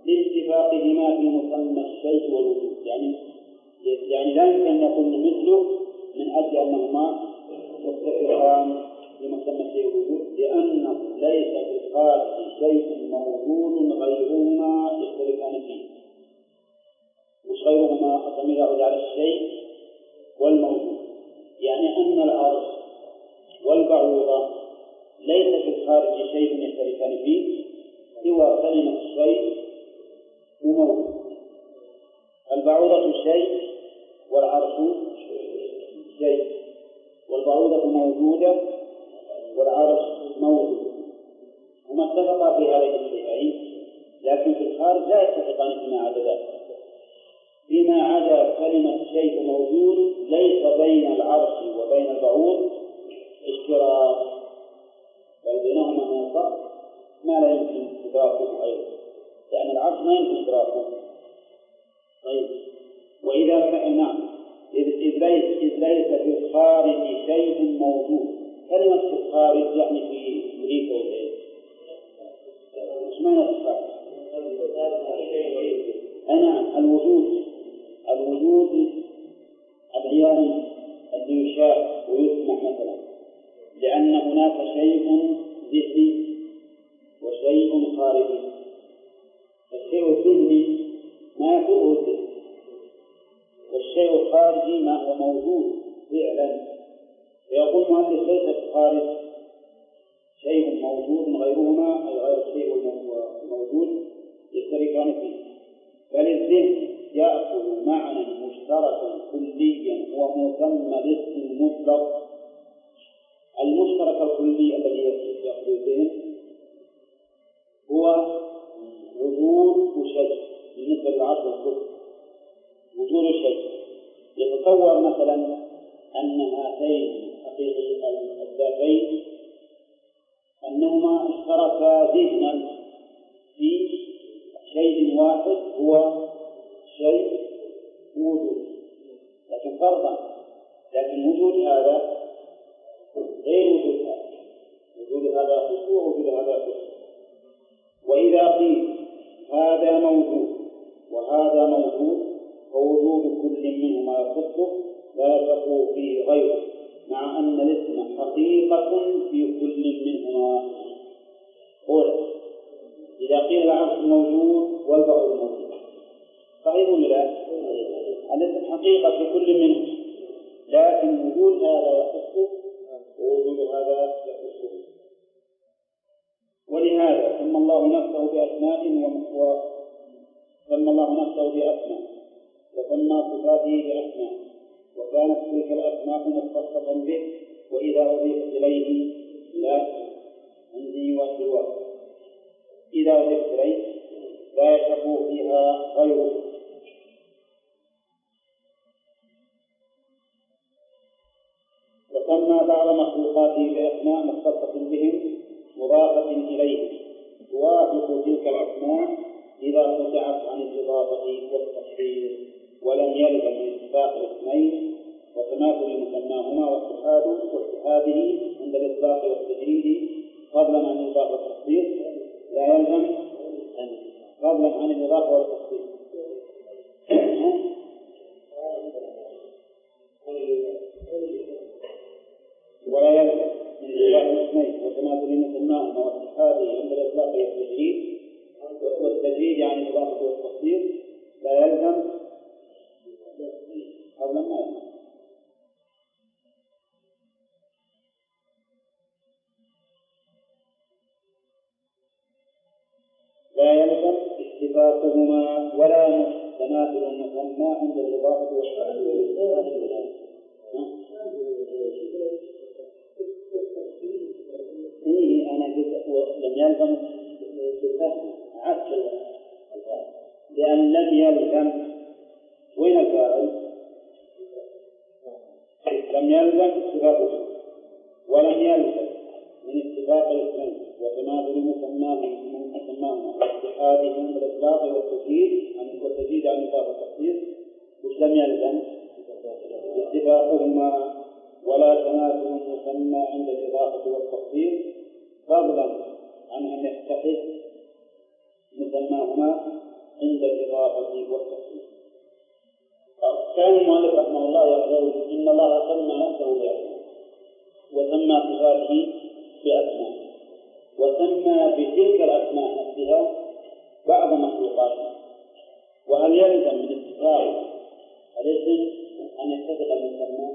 لاتفاقهما في مسمى الشيء والوجود، يعني يعني لا يمكن أن يكون مثله من أجل أنهما متفقان في مسمى الشيء والوجود، لأنه ليس في الخارج شيء موجود غيرهما يشتركان فيه. مش غيرهما الضمير يعود على الشيء والموجود، يعني أن العرش والبعوضة ليس في الخارج شيء يشتركان فيه سوى كلمة الشيء وموجود. البعوضة شيء والعرش شيء، والبعوضة موجودة والعرش موجود، هما اتفقا في هذين الشيئين، لكن في الخارج لا يتفقان فيما عدا ذلك. فيما عدا كلمة شيء موجود ليس بين العرش وبين البعوض اشتراك، بل بينهما ما فرق ما لا يمكن إدراكه أيضا، لأن العرش ما يمكن إدراكه. طيب، وإذا نعم إذ ليس في الخارج شيء موجود. كلمة في الخارج يعني في أمريكا ولا إيه؟ إيش معنى الخارج؟ نعم، الوجود الوجود العياني الذي يشاهد ويسمع مثلا، لأن هناك شيء ذهني وشيء خارجي. الشيء الذهني ما يفوقه الذهن، والشيء الخارجي ما هو موجود فعلا. فيقول المؤلف ليس في الخارج شيء موجود غيرهما، أي غير الشيء الموجود يشتركان فيه، بل الذهن يأخذ معنى مشتركا كليا هو مسمى الاسم المطلق. المشترك الكلي الذي يأخذ الذهن هو وجود شيء. بالنسبة للعرش والكرسي وجود شيء، يتصور مثلا أن هاتين حقيقي الذاتين أنهما اشتركا ذهنا في شيء واحد هو شيء وجود، لكن فرضا، لكن وجود هذا غير وجود هذا، وجود هذا خصوص ووجود هذا خصوص. وإذا قيل هذا موجود وهذا موجود فوجود كل منهما يخصه لا يشك فيه غيره، مع أن الاسم حقيقة في كل منهما. قول إذا قيل العرش موجود والبعوض موجود، صحيح ولا لا؟ الاسم حقيقة في كل منهم، لكن وجود هذا يخصه ووجود هذا يخصه. ولهذا سمى الله نفسه بأسماء و سمى الله نفسه بأسماء وسمى صفاته بأسماء، وكانت تلك الأسماء مختصة به، وإذا أضيفت إليه لا عندي وسواه، إذا أضيفت إليه لا يشك فيها غيره. وسمى بعض مخلوقاته بأسماء مختصة بهم مضافة إليه توافق تلك الأسماء إذا قطعت عن الإضافة والتحرير، ولم يلزم من اتفاق الاسمين وتماثل مسماهما واتحاده عند الإطلاق والتجريد فضلا عن الإضافة والتخصيص. لا يلزم فضلا عن الإضافة والتخصيص ولا يلزم من اتفاق الاسمين وتماثل مسماهما واتحاده عند الإطلاق والتجريد والتجريد عن الإضافة والتخصيص. لا يلزم قبل ما يلزم. لا يلزم اتفاقهما ولا تماثل المسمى عند الإضافة والتخصيص. إيه أنا لم يلزم الفهم عكس، لأن لم يلزم وين الفاعل؟ لم يلزم اتفاقه، ولم يلزم من اتفاق الاسمين وتماثل مسماهما واتحادهم بالإطلاق والتجديد والتجديد عن إضافة التخصيص. وش لم يلزم؟ اتفاقهما ولا تماثل المسمى عند الإضافة والتخصيص، فضلا عن أن يتحد مسماهما عند الإضافة والتخصيص. كان المؤلف رحمه الله يقول إن الله سمى نفسه بأسماء وسمى صفاته بأسماء وسمى بتلك الأسماء نفسها بعض مخلوقاته. وهل يلزم من اتفاق الاسم أن يتفق المسمى؟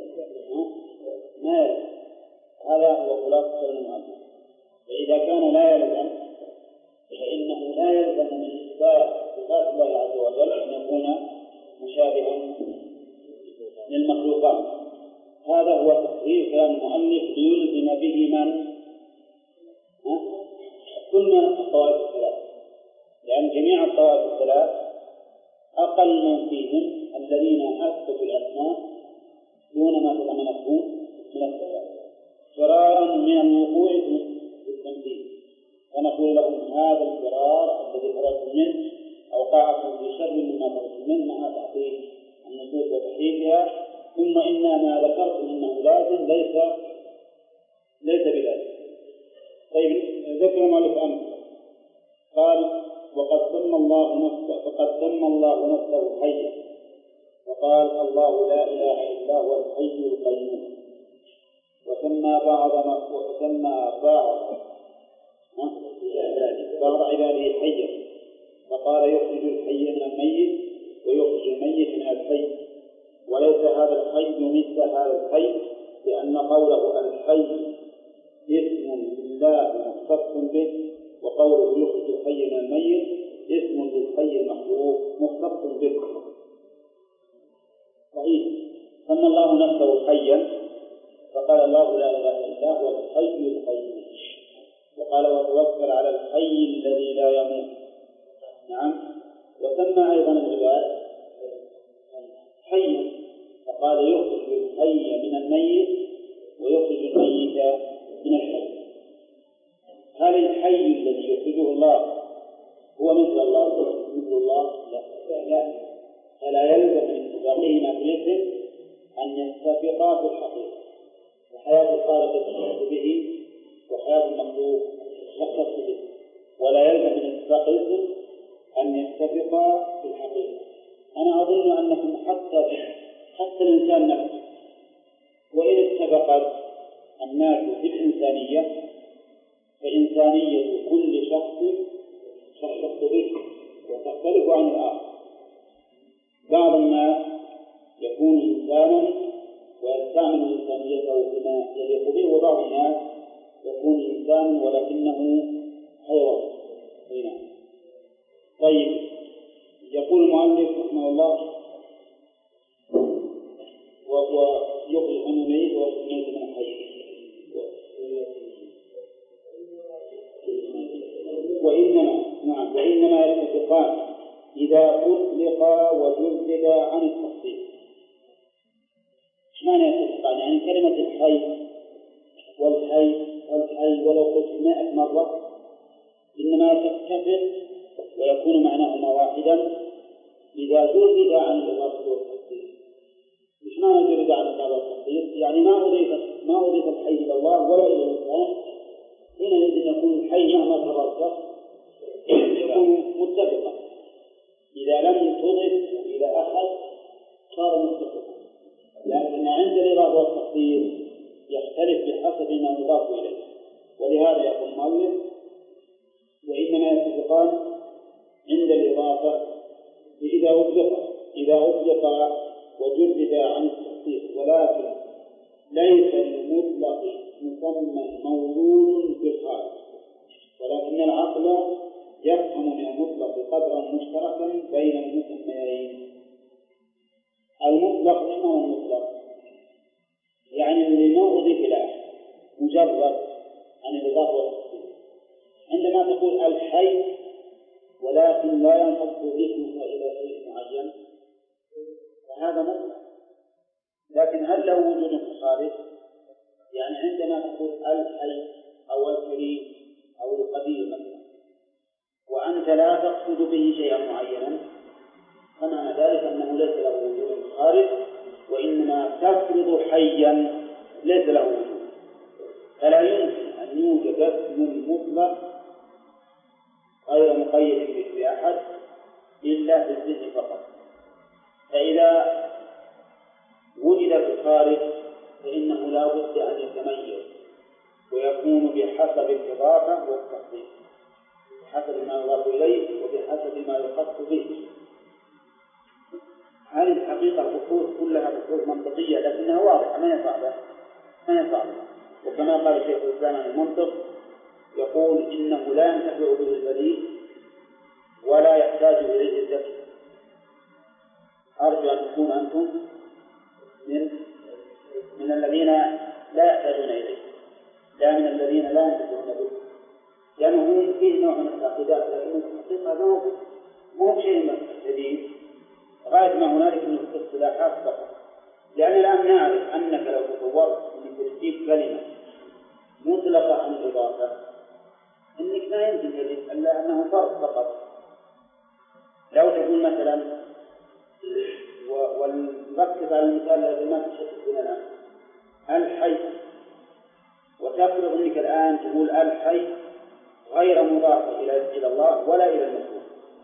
ما يلزم. هذا هو خلاصة المؤلف. فإذا كان لا يلزم فإنه لا يلزم من إثبات صفات الله عز وجل أن يكون مشابها للمخلوقات. هذا هو تقرير كلام المؤلف ليلزم به من كنا الطوائف الثلاث، لأن جميع الطوائف الثلاث أقل من فيهم الذين أثبتوا الأسماء دون ما تضمنته من الصفات فرارا من الوقوع في التمثيل، فنقول لهم هذا الفرار الذي فررتم منه أوقعكم في شر مما فررتم منه مع تعطيل النصوص وتحريفها، ثم إن ما ذكرتم إنه لازم ليس ليس بلازم. طيب ذكر مالك أمثلة قال وقد سمى الله نفسه فقد سمى الله نفسه حيا وقال الله لا إله إلا هو الحي القيوم، وسمى بعض وسمى بعض بعض عباده حيا فقال يخرج الحي من الميت ويخرج الميت من الحي، وليس هذا الحي مثل هذا الحي لأن قوله الحي اسم لله مختص به، وقوله يخرج الحي من الميت اسم للحي المخلوق مختص به. صحيح سمى الله نفسه حيا فقال الله لا إله إلا هو الحي القيوم، وقال وتوكل على الحي الذي لا يموت. نعم. وسمى أيضا العباد حيا فقال يخرج الحي من الميت ويخرج الميت من الحي. هل الحي الذي يخرجه الله هو مثل الله مثل الله؟ لا لا. فلا يلزم من اتفاقهما في الاسم أن يتفقا في الحقيقة، وحياة الخالق تختص به وحياة المخلوق تختص به، ولا يلزم من اتفاق الاسم أن يتفقا في الحقيقة. أنا أظن أنكم حتى حتى الإنسان نفسه وإن اتفقت الناس في الإنسانية فإنسانية كل شخص تختص به وتختلف عن الآخر. بعض الناس يكون إنسانا ويستعمل إنسانيته بما يليق به، وبعض الناس يكون إنسان ولكنه حيوان. هنا طيب يقول المؤلف رحمه الله وهو يخرج من الميت ويخرج من الحي. وإنما نعم وإنما يتفقان إذا أطلق وجرد عن التخصيص. معنى يتفقان؟ يعني كلمة الحي والحي والحي ولو قلت مائة مرة إنما تتفق ويكون معناهما واحدا إذا جرد عن الإضافة والتخصيص. مش معنى جرد عن الإضافة والتخصيص؟ يعني ما أضيف ما أضيف الحي إلى الله ولا إلى الإنسان، حينئذ يكون الحي مهما ترصف يكون متفقا. إذا لم تضف إلى أحد صار متفقا، لكن عند الإضافة والتخصيص يختلف بحسب ما يضاف إليه. ولهذا يقول المؤلف وإنما يتفقان عند الإضافة إذا أطلق إذا أطلق وجرد عن التخصيص، ولكن ليس للمطلق مسمى موجود بالخارج، ولكن العقل يفهم من المطلق قدرا مشتركا بين المسميين. المطلق ما هو المطلق؟ يعني اللي ما أضيف إلى أحد مجرد عن الإضافة والتخصيص. عندما تقول الحي ولكن لا ينحصر ذكرك إلى شيء معين فهذا مطلق، لكن هل له وجود في الخارج؟ يعني عندما تقول الحي أو الكريم أو القدير مثلا وأنت لا تقصد به شيئا معينا فمعنى ذلك أنه ليس له وجود في الخارج، وإنما تفرض حيا ليس له وجود. فلا يمكن أن يوجد اسم مطلق غير مقيد بأحد بالإضافة والتصديق بحسب ما يضاف إليه وبحسب ما يخص به. هذه الحقيقة البحوث كلها بحوث منطقية لكنها واضحة ما هي صعبة ما هي صعبة. وكما قال شيخ الإسلام عن المنطق يقول إنه لا ينتفع به البليد ولا يحتاج إليه الذكي. أرجو أن تكون أنتم من من الذين لا يحتاجون إليه لا من الذين لا ينتفعون به، لأنه يعني فيه نوع من التعقيدات لكن الحقيقة له مو شيء جديد غاية ما هنالك من الاصطلاحات فقط. لأن الآن نعرف أنك لو تصورت أنك تجيب كلمة مطلقة عن الإضافة أنك لا يمكن تجد إلا أنه فرق فقط. لو تقول مثلا ونركز على المثال الذي ما تشتت بنا الآن الحي، وتفرض أنك الآن تقول الحي غير مضافة إلى الله ولا إلى المخلوق،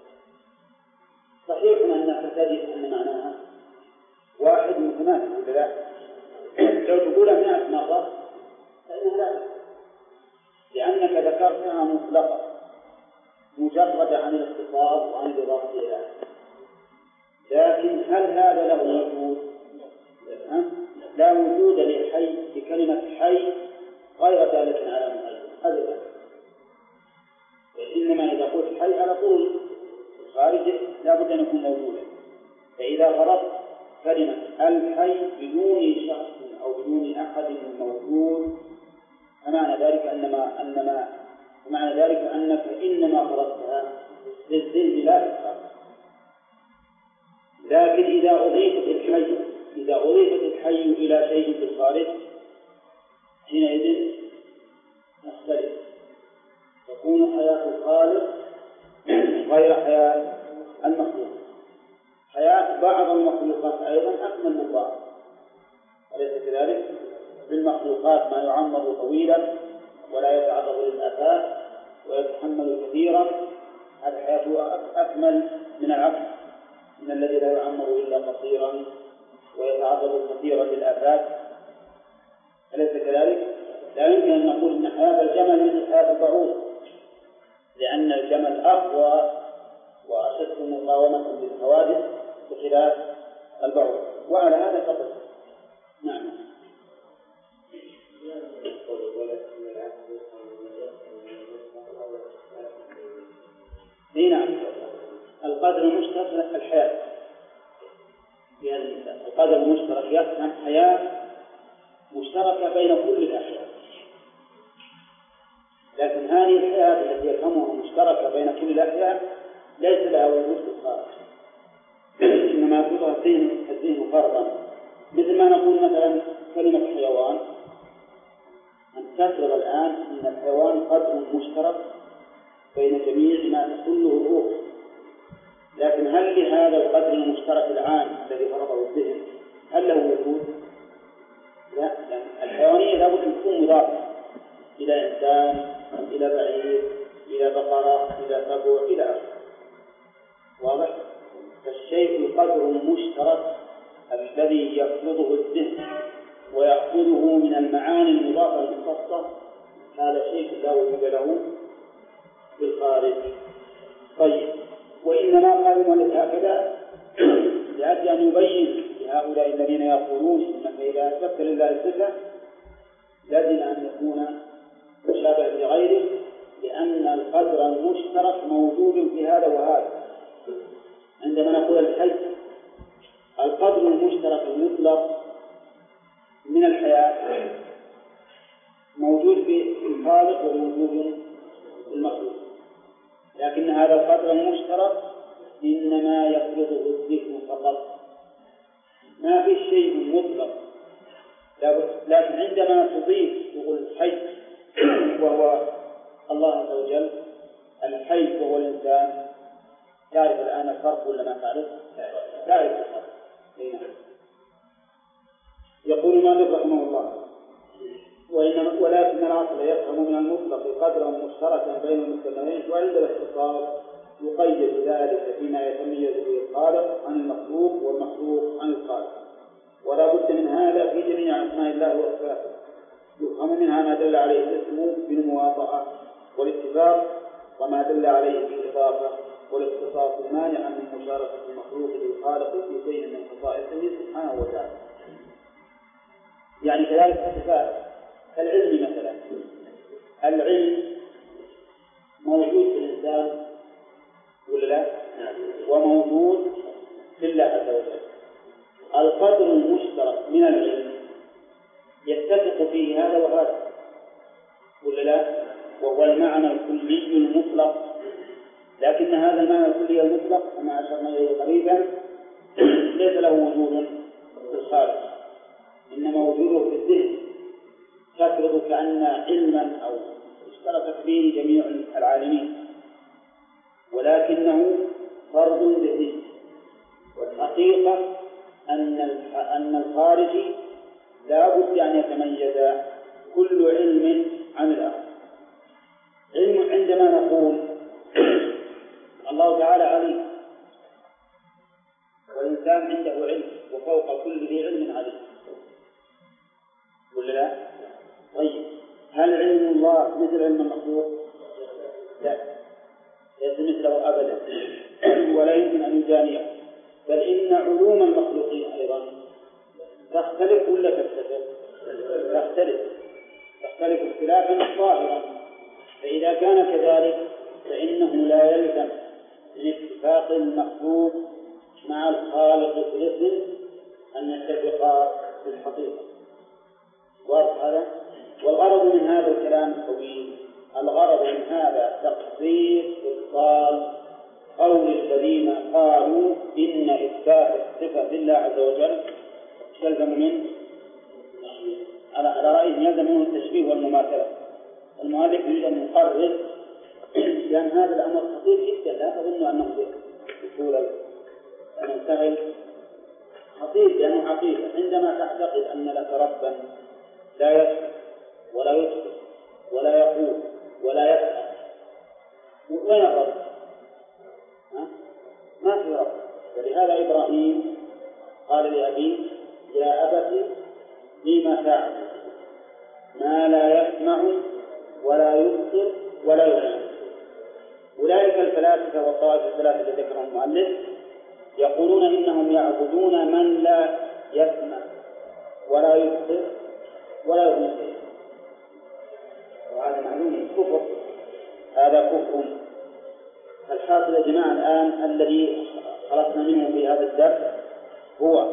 صحيح أنك تجد أن معناها واحد متماثل ولا لا؟ لو تقولها مئة مرة فإنها لا، لأنك ذكرتها مطلقة مجرد عن الاختصاص وعن الإضافة إليها. لكن هل هذا له وجود؟ لا وجود لحي لكلمة حي غير دالة على معين أبدا. إنما إذا قلت حي على طول الخارج لا بد أن يكون موجودا. فإذا فرضت كلمة الحي بدون شخص أو بدون أحد موجود فمعنى ذلك أنما أنما معنى ذلك أنك إنما فرضتها للذهن لا للخارج. لكن إذا أضيفت الحي إذا أضيفت الحي إلى شيء في الخارج حينئذ نختلف، تكون حياة الخالق غير حياة المخلوق. حياة بعض المخلوقات أيضا أكمل من بعض، أليس كذلك؟ بالمخلوقات ما يعمر طويلا ولا يتعرض للآفات ويتحمل كثيرا، هذا حياته أكمل من العقل من الذي لا يعمر إلا قصيرا ويتعرض كثيرا للآفات، أليس كذلك؟ لا يمكن أن نقول أن حياة الجمل مثل حياة البعوض، لأن الجمل أقوى وأشد مقاومة للحوادث بخلاف البعوض. وعلى هذا فقط. نعم. نعم. القدر المشترك الحياة في هذا المثال، القدر المشترك يفهم حياة مشتركة بين كل الأحياء، لكن هذه الحياة التي يفهمها مشتركة بين كل الأحياء ليس لها وجود في الخارج، إنما يفرضها الذهن الذهن فرضا. مثل ما نقول مثلا كلمة حيوان، أن تفرض الآن أن الحيوان قدر مشترك بين جميع ما تحله الروح، لكن هل لهذا القدر المشترك العام الذي فرضه الذهن هل له وجود؟ لا، يعني الحيوانية لابد أن تكون مضافة إلى إنسان إلى بعير إلى بقرة إلى سبع إلى آخره. واضح؟ فالشيء القدر المشترك الذي يفرضه الذهن ويأخذه من المعاني المضافة المخصصة هذا شيء لا وجود له في الخارج. طيب، وإنما قال المؤلف هكذا لأجل أن يبين لهؤلاء الذين يقولون إنك إذا أثبت لله الصفة لازم أن يكون مشابه لغيره، لأن القدر المشترك موجود في هذا وهذا. عندما نقول الحي القدر المشترك المطلق من الحياة موجود في الخالق وموجود في المخلوق، لكن هذا القدر المشترك إنما يفرضه الذهن فقط، ما في شيء مطلق. لكن عندما تضيف تقول الحي وهو الله عز وجل، الحي وهو الإنسان، تعرف الآن الفرق ولا ما تعرف؟ تعرف الفرق. يقول مالك رحمه الله وإنما ولكن العقل يفهم من المطلق قدرا مشتركا بين المستمعين، وعند الاختصار يقيد ذلك فيما يتميز به الخالق عن المخلوق والمخلوق عن الخالق، ولا بد من هذا في جميع أسماء الله وصفاته. يفهم منها ما دل عليه الاسم بالمواطأة والاتفاق، وما دل عليه بالإضافة والاختصاص المانع من مشاركة المخلوق للخالق في شيء من خصائصه سبحانه وتعالى. يعني كذلك الصفات كالعلم مثلا، العلم موجود في الإنسان ولا لا؟ وموجود في الله عز وجل. القدر المشترك من العلم يتفق فيه هذا وهذا ولا لا؟ وهو المعنى الكلي المطلق، لكن هذا المعنى الكلي المطلق كما أشرنا إليه قريبا ليس له وجود في الخارج، إنما وجوده في الذهن. تفرض كأن علما أو اشترك فيه جميع العالمين، ولكنه فرد ذهني. والحقيقة أن أن الخارج لا بد أن يتميز كل علم عن الآخر. علم عندما نقول الله تعالى عليم والإنسان عنده علم وفوق كل ذي علم عليم ولا لا؟ طيب هل علم الله مثل علم المخلوق؟ لا، ليس مثله أبدا ولا يمكن أن يجانيه، بل إن علوم المخلوقين أيضا تختلف ولا تختلف؟ تختلف تختلف اختلافا ظاهرا. فإذا كان كذلك فإنه لا يلزم من اتفاق المخلوق مع الخالق في الاسم أن يتفقا في الحقيقة. واضح هذا؟ والغرض من هذا الكلام الطويل، الغرض من هذا تقصير إبطال قول الذين قالوا إن إثبات الصفة لله عز وجل يلزم منه على رأيهم يلزم منه التشبيه والمماثلة. المؤلف يريد أن يقرر لأن هذا الأمر خطير جدا، لا تظن أنه بسهولة أنه سهل، خطير لأنه حقيقة. عندما تعتقد أن لك ربا لا يسمع ولا يبصر ولا يقول ولا يفعل، وين الرب؟ ما في رب. ولهذا إبراهيم قال لأبيه يا أبت لم تعبد ما لا يسمع ولا يبصر ولا يعلم. أولئك الفلاسفة والطوائف الثلاثة التي ذكرهم المؤلف يقولون إنهم يعبدون من لا يسمع ولا يبصر ولا يعلم، وهذا معلوم كفر، هذا كفر. الحاصل يا جماعة الآن الذي خلصنا منه في هذا الدرس هو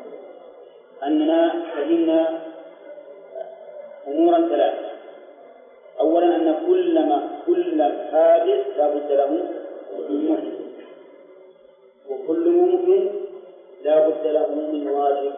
أننا فهمنا أمورا ثلاثة. أولا أن كل ما كل حادث لا بد له من محدث، وكل ممكن لا بد له من واجب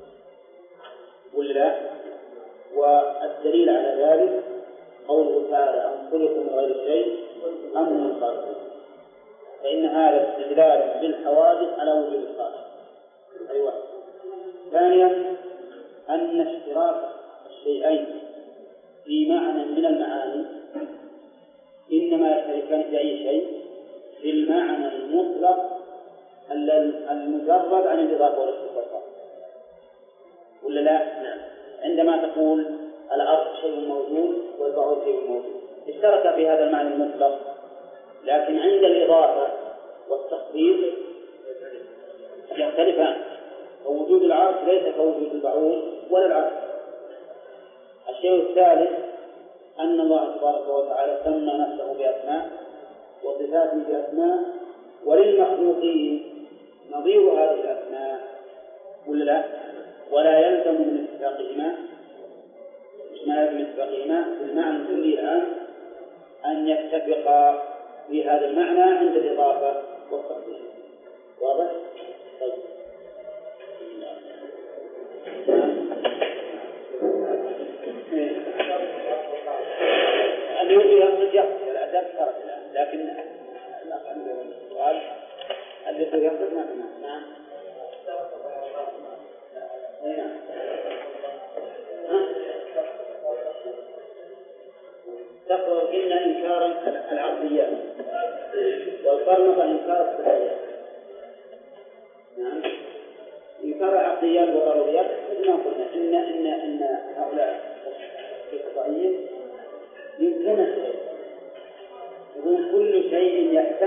ولا. والدليل على ذلك قوله تعالى أم خلقوا من غير شيء أم هم الخالقون، فإن هذا استدلال بالحوادث على وجود الخالق. أيوة. ثانيا أن اشتراك الشيئين في معنى من المعاني إنما يشتركان في أي شيء في المعنى المطلق المجرد عن الإضافة والاستقرار ولا لا؟ نعم. عندما تقول الأرض شيء موجود والبعوض شيء موجود اشترك في هذا المعنى المطلق، لكن عند الإضافة والتخفيف يختلفان. ووجود العرش ليس كوجود البعوض ولا العرش. الشيء الثالث أن الله تبارك وتعالى سمى نفسه بأسماء وصفاته بأسماء، وللمخلوقين نظير هذه الأسماء ولا لا؟ ولا يلزم من اتفاقهما ما يلزم من اتفاقهما في المعنى الكلي الآن أن يتفقا في هذا المعنى عند الإضافة والتخفيف. واضح؟ طيب. اللي يريد يخرج يخرج الأدب خرج الآن، لكن السؤال اللي يريد يخرج ما في. نعم. نعم. تقرأ قلنا إنكارا العقليات والقرنطة إنكار الصحيات. نعم. إنكار العقليات والضروريات مثل ما قلنا إن إن إن هؤلاء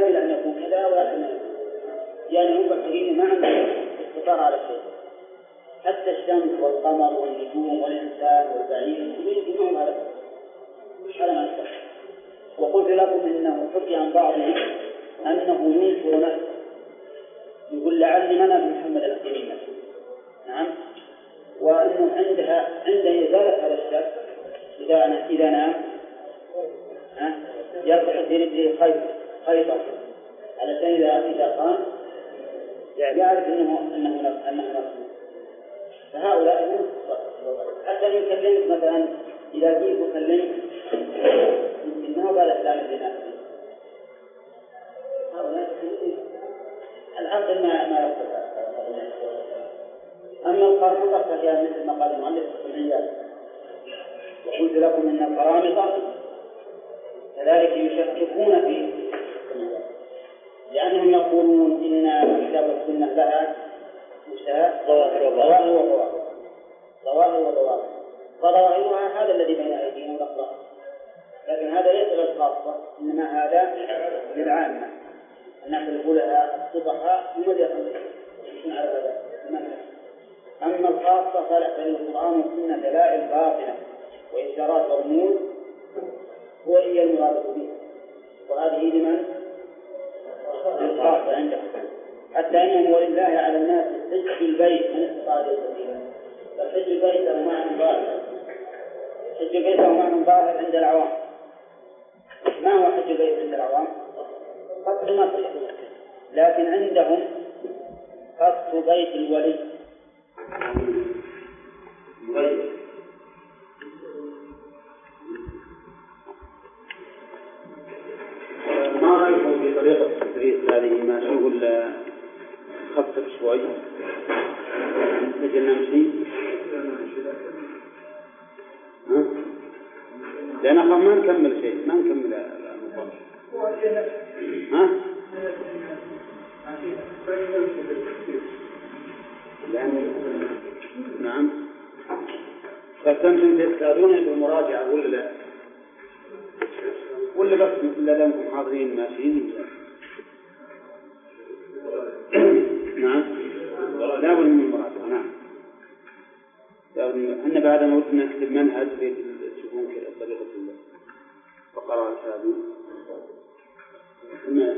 إلا أن يكون كذا ولكن يعني هم الحقيقة ما عندهم استطاعة على الشيء. حتى الشمس والقمر والنجوم والإنسان والبعير يجمعهم على على ما نستطيع. وقلت لكم إنه حكي عن بعضهم أنه ينكر نفسه، يقول لعلي منى بمحمد الأخيرين. نعم. وأنه عندها عنده إزالة هذا الشك إذا إذا نام يرفع في رجله خيط خيطا على شيء إذا إذا قام يعرف أنه أنه أنه نفسه. فهؤلاء هم حتى يكلمك مثلا إذا جيت تكلمك إنه قال الإسلام لنفسه. هؤلاء العقل ما ما يقبل. أما القرامطة فهي مثل ما قال المؤلف السمعيات. وقلت لكم إن القرامطة كذلك يشككون في لأنهم يقولون إن الكتاب والسنة لها ظواهر وظواهر ظواهر وظواهر فظواهرها هذا الذي بين أيدينا والأخلاق، لكن هذا ليس للخاصة إنما هذا للعامة. الناس اللي لها الصبحاء هم اللي يكون على هذا المنهج. أما الخاصة فالقرآن والسنة دلائل باطنة وإشارات ورموز هو هي المراد به، وهذه لمن الخاصة عنده. حتى إنه ولله على الناس حج البيت من استطاع السبيل. فحج البيت له معنى ظاهر، حج البيت له معنى ظاهر عند العوام. ما هو حج البيت عند العوام؟ قصد مكة، لكن عندهم قصد بيت الولي. ما رأيكم في طريقة التدريس هذه؟ ما نقول خفف شوي نجي نمشي، ها؟ لأن أخاف ما نكمل شيء، ما نكمل المطلب. ها؟ لأن نعم فأنتم تستاذون بالمراجعة ولا لا؟ ولا بس مثل لكم حاضرين ماشيين؟ نعم لا بد من المراجعة. نعم أن بعد ما ودنا نكتب منهج تشوفون كذا طريقة الفقرات هذه. بسم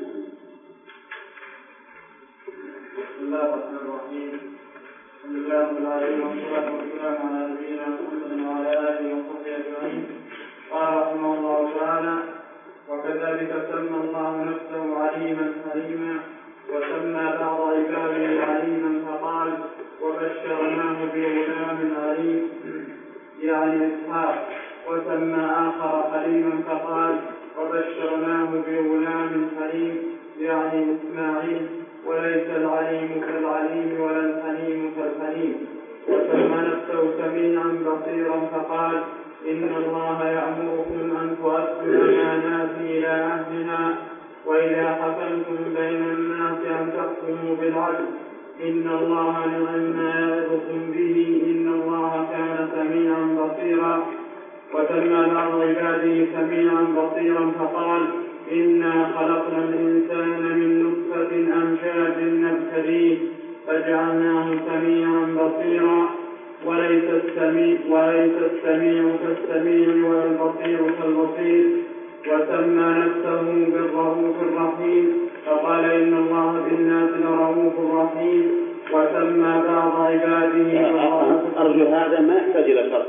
الله الرحمن الرحيم. الحمد لله رب العالمين والصلاة والسلام على نبينا محمد وعلى آله وصحبه أجمعين. قال رحمه الله تعالى: وكذلك سمى الله نفسه عليما حليما، وسمى بعض عباده عليما فقال: وبشرناه بغلام عليم يعني إسحاق. وسمى آخر حليما فقال: وبشرناه بغلام حليم يعني إسماعيل. وليس العليم كالعليم ولا الحليم كالحليم. وسمى نفسه سميعا بصيرا فقال: إن الله يأمركم أن تؤدوا الأمانات إلى أهلها وإذا حكمتم بين الناس أن تحكموا بالعدل إن الله نعم ما يعظكم به إن الله كان سميعا بصيرا. وسمى بعض عباده سميعا بصيرا فقال: إنا خلقنا الإنسان من نطفة أمشاج نبتليه فجعلناه سميعا بصيرا. وليس السميع وليس السميع كالسميع ولا البصير كالبصير. وسمى نفسه بالرؤوف الرحيم فقال: إن الله بالناس لرؤوف رحيم. وسمى بعض عباده أرجو هذا ما يحتاج إلى شرح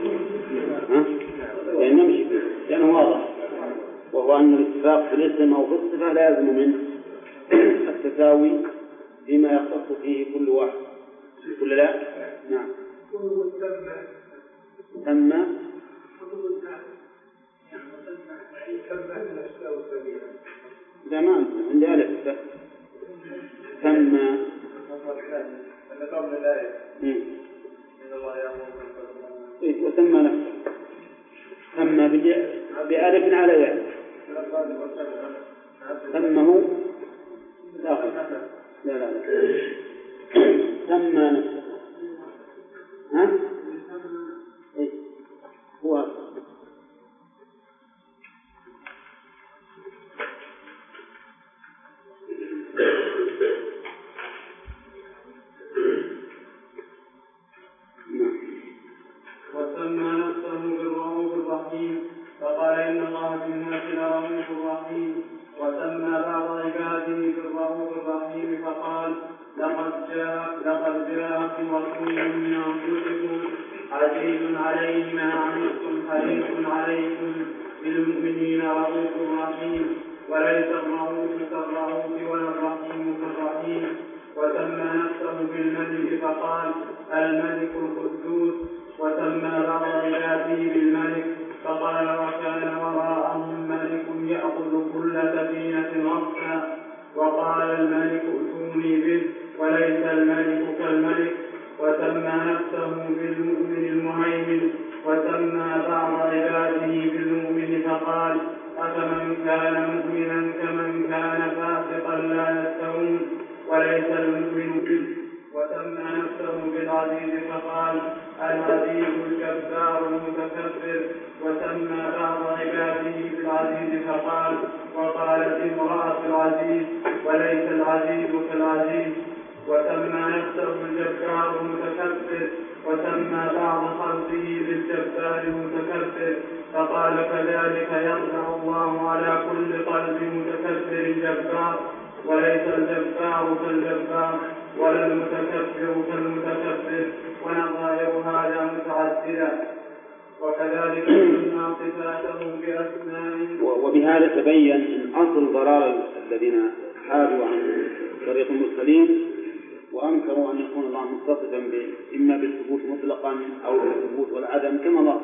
لأن نمشي لأنه واضح، وهو أن الاتفاق في الاسم أو في الصفة لازم منه التساوي فيما يختص فيه كل واحد كل لا. نعم. سمى لا ما عندي ألف سمى وسمى نفسه سمى بألف على ياء سمه لا لا لا سمى نفسه. ها إيه هو الرحيم فقال لقد جاء لقد جاءكم رسول من أنفسكم عزيز عليه ما عنتم حريص عليكم بالمؤمنين رؤوف رحيم وليس الرؤوف كالرؤوف ولا الرحيم كالرحيم وسمى نفسه بالملك فقال الملك القدوس وسمى بعض عباده بالملك فقال وكان وراءهم ملك يأخذ كل سفينة غصبا وقال الملك ائتوني به وليس الملك كالملك وسمى نفسه بالمؤمن المهيمن وسمى بعض عباده بالمؤمن فقال أفمن كان مؤمنا كمن كان فاسقا لا يستوون وليس المؤمن به وسمى نفسه بالعزيز فقال العزيز الجبار المتكبر وسمى بعض عباده بالعزيز فقال وقالت امرأة العزيز وليس العزيز كالعزيز وسمى نفسه الجبار المتكبر وسمى بعض خلقه بالجبار المتكبر فقال كذلك يطبع الله على كل قلب متكبر جبار وليس الجبار كالجبار ولا المتكبر كالمتكبر ونظائر هذا متعددة وكذلك سمى صفاته بأسماء. وبهذا تبين أن أصل ضلال الذين حادوا عن طريق المرسلين وأنكروا أن يكون الله متصفا إما بالثبوت مطلقا أو بالثبوت والعدم كما مر.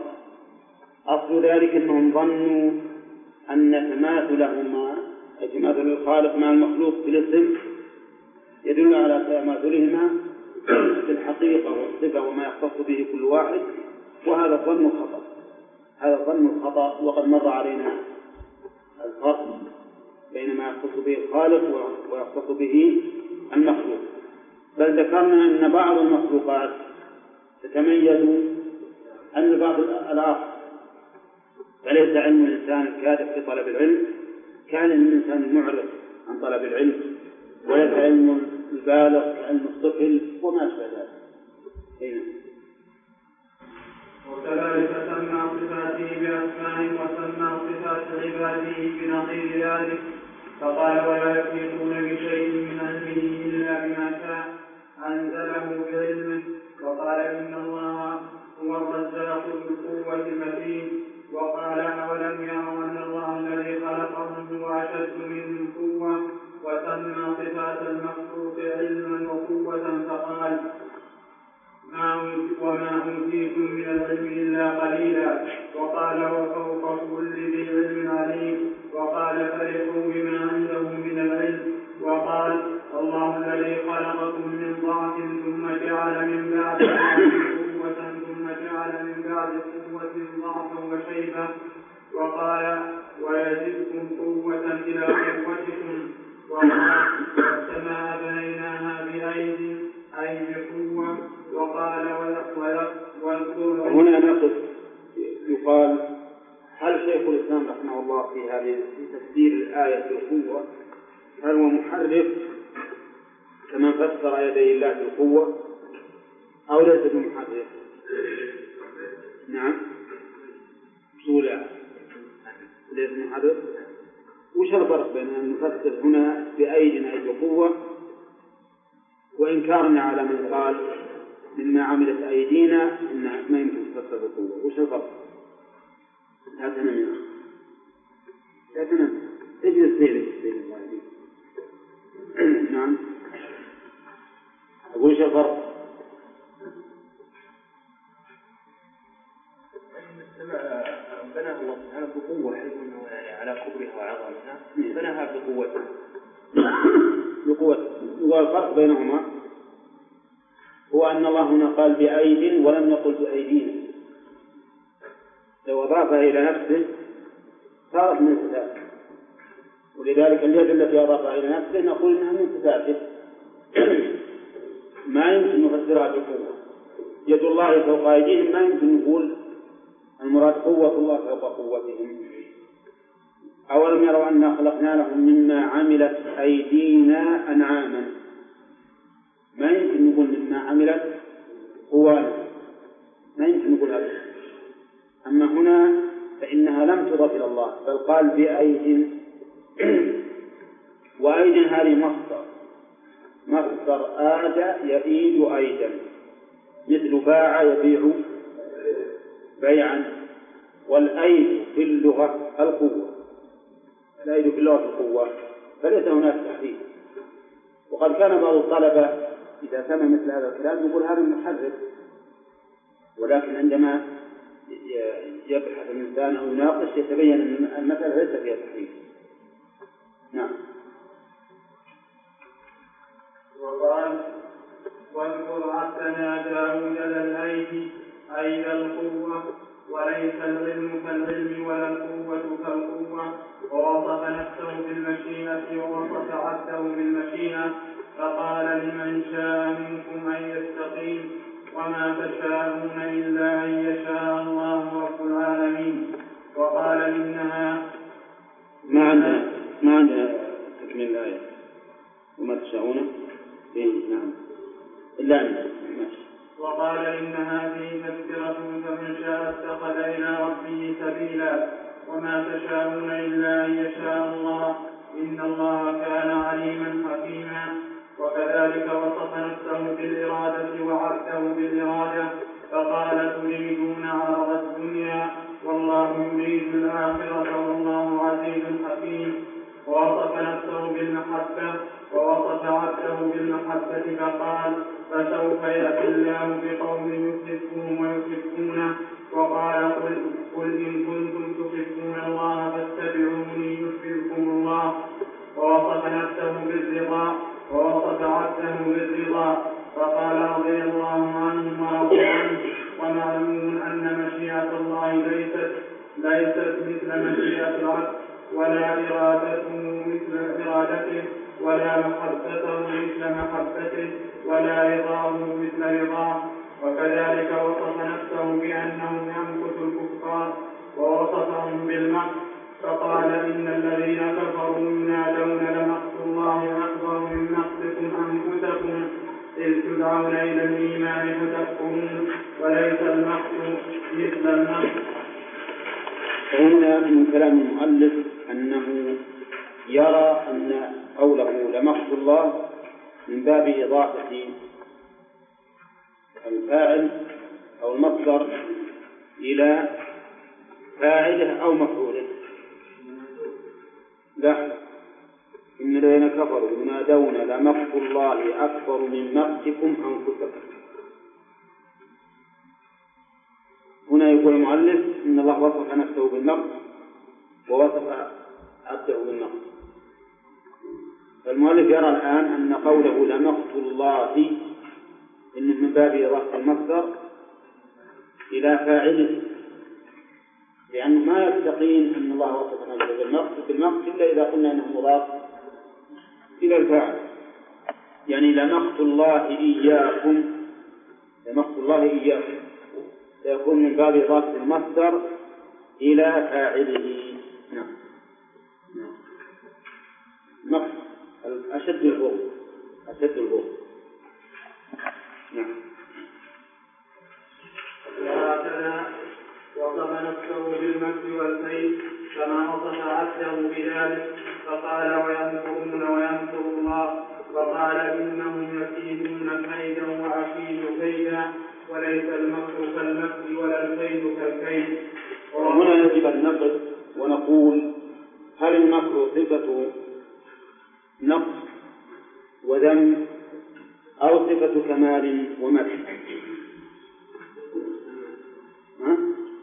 أصل ذلك أنهم ظنوا أن تماثلهما تماثل الخالق مع المخلوق في الاسم يدل على تماثلهما في الحقيقة والصفة وما يختص به كل واحد، وهذا الظن خطأ. هذا الظن خطأ وقد مر علينا الفرق بين ما يختص به الخالق ويختص به المخلوق. بل ذكرنا أن بعض المخلوقات تتميز عن بعض الآخر، فليس علم الإنسان الكادح في طلب العلم كعلم الإنسان المعرض عن طلب العلم، وليس علم البالغ كعلم الطفل وما أشبه ذلك. وكذلك سمى صفاته بأسماء وسمى صفات عباده بنظير ذلك فقال ولا يحيطون بشيء من علمه إلا بما شاء أنزله بعلمه وقال إن الله هو الرزاق ذو القوة المتين وقال أولم يروا أن الله الذي خلقهم هو أشد منهم قوة وسمى صفات المخلوق علما وقوة فقال وما أوتيتم من العلم إلا قليلا وقال وفوق كل ذي علم عليم وقال فرحوا بما عندهم من العلم وقال الله الذي خلقكم من ضعف ثم جعل من بعد قوة ثم جعل من بعد قوة ضعفا وشيبة وقال ويزدكم قوة إلى قوتكم وقال والسماء بنيناها بأيد أي بقوة وقال واذكر هنا نقص يقال هل شيخ الإسلام رحمه الله في هذه في تفسير الآية بالقوة هل هو محرف كما فسر يدي الله بالقوة أو ليس بمحرف؟ نعم سؤال ليس محرف. وش الفرق بين أن نفسر هنا بأيدنا أي بقوة وإنكارنا على من قال مما عملت أيدينا إنها ما يمكن تفسر بقوة؟ وش الفرق؟ لا تنم يا أخي لا تنم اجلس ليلك الله يهديك. نعم أقول وش الفرق؟ بناها الله سبحانه بقوة حيث أنه على كبرها وعظمتها بناها بقوة بقوة. والفرق بينهما هو أن الله هنا قال بأيد ولم يقل بأيدينا. لو أضافها إلى نفسه صارت من صفاته، ولذلك اليد التي أضافها إلى نفسه نقول إنها من صفاته ما يمكن نفسرها بقوة. يد الله فوق أيديهم ما يمكن نقول المراد قوة الله فوق قوتهم. أولم يروا أنا خلقنا لهم مما عملت أيدينا أنعاما ما يمكن نقول مما عملت قوانا ما يمكن نقول هذا. أما هنا فإنها لم تضف إلى الله بل قال بأيد وأيد هذه مصدر مصدر آد يئيد أيدا، مثل باع يبيع بيعا. والأيد في اللغة القوة، الأيد في اللغة القوة، فليس هناك تحريف. وقد كان بعض الطلبة إذا سمع مثل هذا الكلام يقول هذا محرف، ولكن عندما يبحث الإنسان أو يناقش يتبين أن المسألة ليس فيها تحريف. نعم. وقال واذكر عبدنا داود ذا الأيد أي ذا القوة، وليس العلم كالعلم ولا القوة كالقوة. ووصف نفسه بالمشيئة ووصف عبده بالمشيئة، فقال لمن شاء منكم أن يستقيم وما تشاءون إلا أن يشاء الله رب العالمين. وقال إنها ما عندنا ما عندنا تكمل الآية وما تشاءون إيه نعم إلا أن ماشي. وقال إن هذه تذكرة فمن شاء اتخذ إلى ربه سبيلا وما تشاءون إلا أن يشاء الله إن الله كان عليما حكيما. وكذلك وصف نفسه بالإرادة وعبده بالإرادة، فقال تريدون عرض الدنيا والله يريد الآخرة والله عزيز حكيم. ووصف نفسه بالمحبة ووصف عبده بالمحبة، فقال فسوف يأتي الله بقوم يحبهم ويحبونه. وقال قل, قل إن كنتم تحبون الله فاتبعوني يحببكم الله. ووصف نفسه بالرضا ووصف عبده بالرضا، فقال رضي الله عنه ورضوا عنه. ومعلوم أن مشيئة الله ليست ليست مثل مشيئة العبد، ولا إرادته مثل إرادته، ولا محبته مثل محبته، ولا رضاه مثل رضاه. وكذلك وصف نفسه بأنه يمقت الكفار ووصفهم بالمقت، فقال إن الذين كفروا ينادون لمقت الله أكبر من مقتكم أنفسكم إذ تدعون إلى الإيمان فتكفرون وليس المقت مثل المقت. هنا من كلام المؤلف أنه يرى أن قوله لمقت الله من باب إضافة الفاعل أو المصدر إلى فاعله أو مفعوله. لا، إن الذين كفروا ينادون لمقت الله أكبر من مقتكم أنفسكم. هنا يقول المؤلف إن الله وصف نفسه بالمقت ووصف عبده بالمقت. فالمؤلف يرى الآن أن قوله لمقت الله إنه من باب إضافة المصدر إلى فاعله، لأنه ما يستقيم أن الله وصف نفسه بالمقت بالمقت إلا إذا قلنا أنه مضاف إلى الفاعل. يعني لمقت الله إياكم لمقت الله إياكم سيكون من باب إضافة المصدر إلى فاعله. نعم. مقت أشد البغض أشد البغض. نعم. وهكذا وصف نفسه بالمكر والكيد كما وصف عبده بذلك، فقال ويمكرون ويمكر الله، وقال إنهم يكيدون كيدا وأكيد كيدا وليس المكر كالمكر ولا الكيد كالكيد. وهنا يجب أن نقف ونقول هل المكر صفة نقص وذم أو صفة كمال ومدح؟ ها؟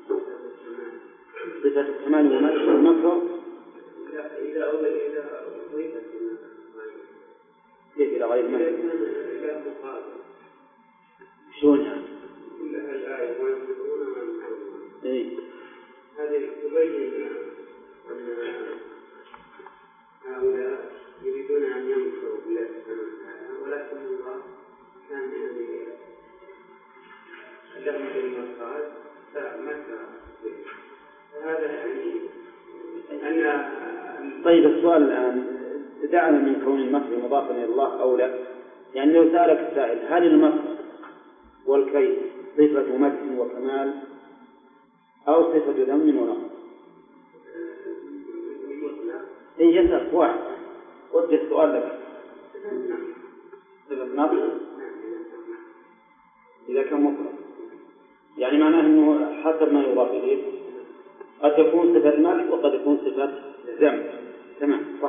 صفة كمال ومدح المكر إذا إذا كيف إلى غير مدح؟ شلون يعني؟ كلها الآية ويمكرون ويمكرون. إيه. هذه تبين أن هؤلاء يريدون أن يمكروا بالله سبحانه وتعالى، ولكن الله كان يعني لهم بالمصائب فمكر. هذا يعني أن طيب السؤال الآن دعنا من كون المكر مضافا إلى الله أو لا. يعني لو سألك السائل هل المكر والكيد صفة مدح وكمال أو صفة ذم ونقص؟ إيه يسأل واحد وجه السؤال لك. المطر إذا كان مطلق، يعني معناه أنه حسب ما يضاف إليه قد تكون صفة مدح وقد تكون صفة ذم. تمام صح.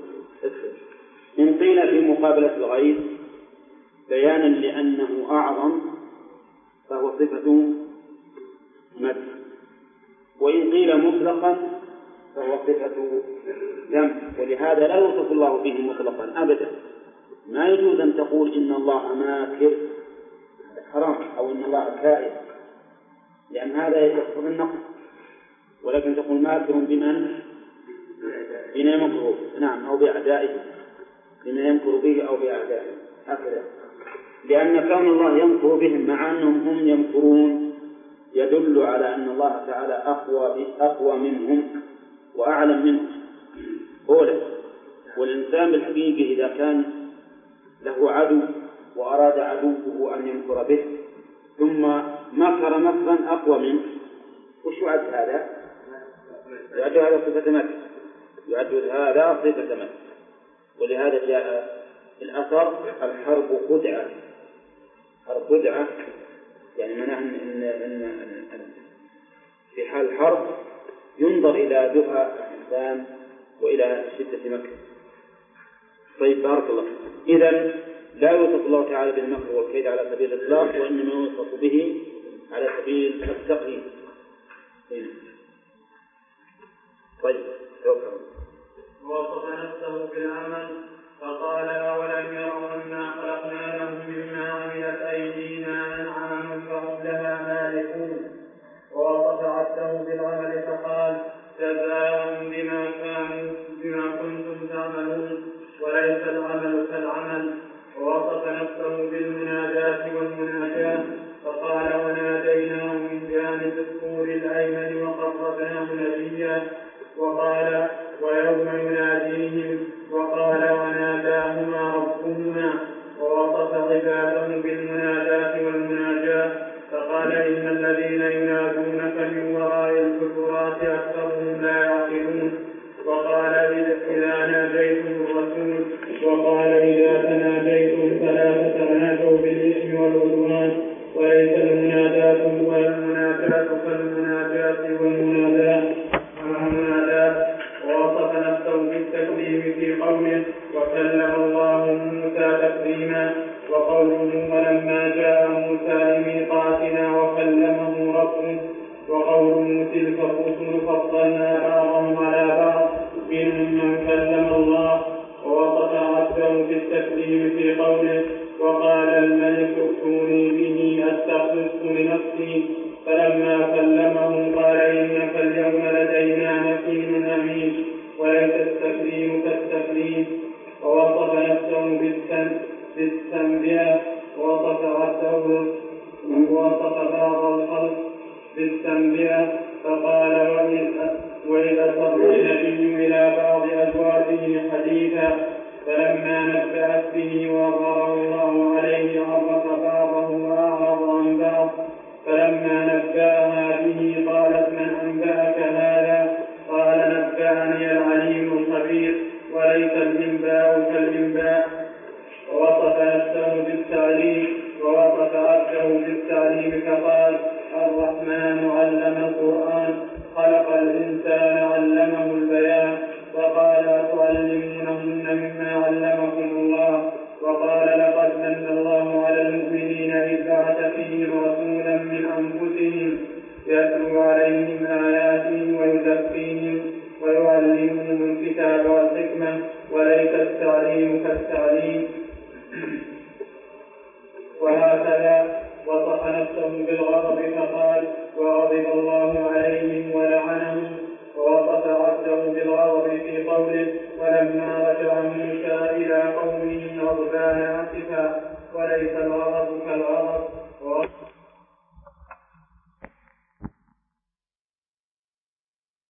إن قيل في مقابلة الغيث بيانا لأنه أعظم فهو صفة مدح، وإن قيل مطلقا فهو صفة ذم، ولهذا لا يوصف الله به مطلقا أبدا. ما يجوز أن تقول إن الله ماكر حرام أو إن الله كائن، لأن هذا يقتضي النقص، ولكن تقول ماكر بمن؟ بما يمكر، نعم، أو بأعدائه، بما يمكر به أو بأعدائه، هكذا. لأن كون الله يمكر بهم مع أنهم هم يمكرون يدل على أن الله تعالى أقوى أقوى منهم وأعلم منهم. أولا، والإنسان بالحقيقة إذا كان له عدو وأراد عدوه أن يمكر به ثم مكر مكرا أقوى منه، وش يعد هذا؟ يعد هذا صفة مكر، يعد هذا صفة مكر. ولهذا جاء الأثر الحرب خدعة، حرب خدعة يعني معناه إن, إن, إن, إن في حال الحرب ينظر إلى دفع الإنسان وإلى شدة مكر. طيب بارك الله. إذن لا يوصف الله تعالى بالمكر والكيد على سبيل الإطلاق، وإنما يوصف به على سبيل التقييد. طيب ووصف نفسه بالعمل فقال أولم يروا أنا خلقنا لهم مما عملت أيدينا أنعاما فهم لها مالكون. ووصف عبده بالعمل فقال جزاء بما كانوا بما كنتم تعملون وليس العمل كالعمل. ووصف نفسه بالمناداة والمناجاة فقال وناديناه من جانب الطور الأيمن وقربناه نجيا. وقال ويوم يناديهم وقال وناداهما ربهما. ووصف عباده بالمناداة والمناجاة فقال إن الذين ينادونك من وراء الحجرات أكثرهم لا يعقلون. وقال إذا ناديتم الرسول وقال إذا تناديتم فلا تتنادوا بالإثم والعدوان وليس المناداة والمناجاة كالمناجاة والمناداة. ووصف نفسه بالتكليم في قوله وكلم الله موسى تكليما. وقوله ولما جاء موسى لميقاتنا وكلمه ربه. وقوله تلك الرسل فضلنا بعضهم على بعض منهم من كلم الله. ووصف عبده بالتكليم في قوله وقال الملك ائتوني به استخلصه لنفسي. فلما كلمه قال إنك اليوم لدينا مكين أمين وليس التكليم كالتكليم. ووصف نفسه بالتنبيه. ووصف عبده ووصف بعض الخلق بالتنبيه فقال وإذا صر النبي إلى بعض أزواجه حديثا فلما نبأت به وأظهره الله عليه عرف بعضه وأعرض عن بعض. فلما نبأها به قالت من أنبأك هذا؟ قال نبأني العليم الخبير وليس الإنباء كالإنباء. ووصف نفسه بالتعليم ووصف عبده بالتعليم فقال الرحمن علم القرآن خلق الإنسان علمه البيان. وقال أتعلمونهن مما علمكم الله. وقال لقد من الله على المؤمنين إذ بعث فيهم رسولا من أنفسهم يتلو عليهم آياته ويزكيهم ويعلمهم الكتاب والحكمة وليس التعليم كالتعليم. وهكذا وصف نفسه بالغضب فقال وغضب الله عليهم ولعنهم. ووصف عبده بالغضب في قوله ولما رجع موسى إلى قومه غضبان آسفا وليس الغضب كالغضب.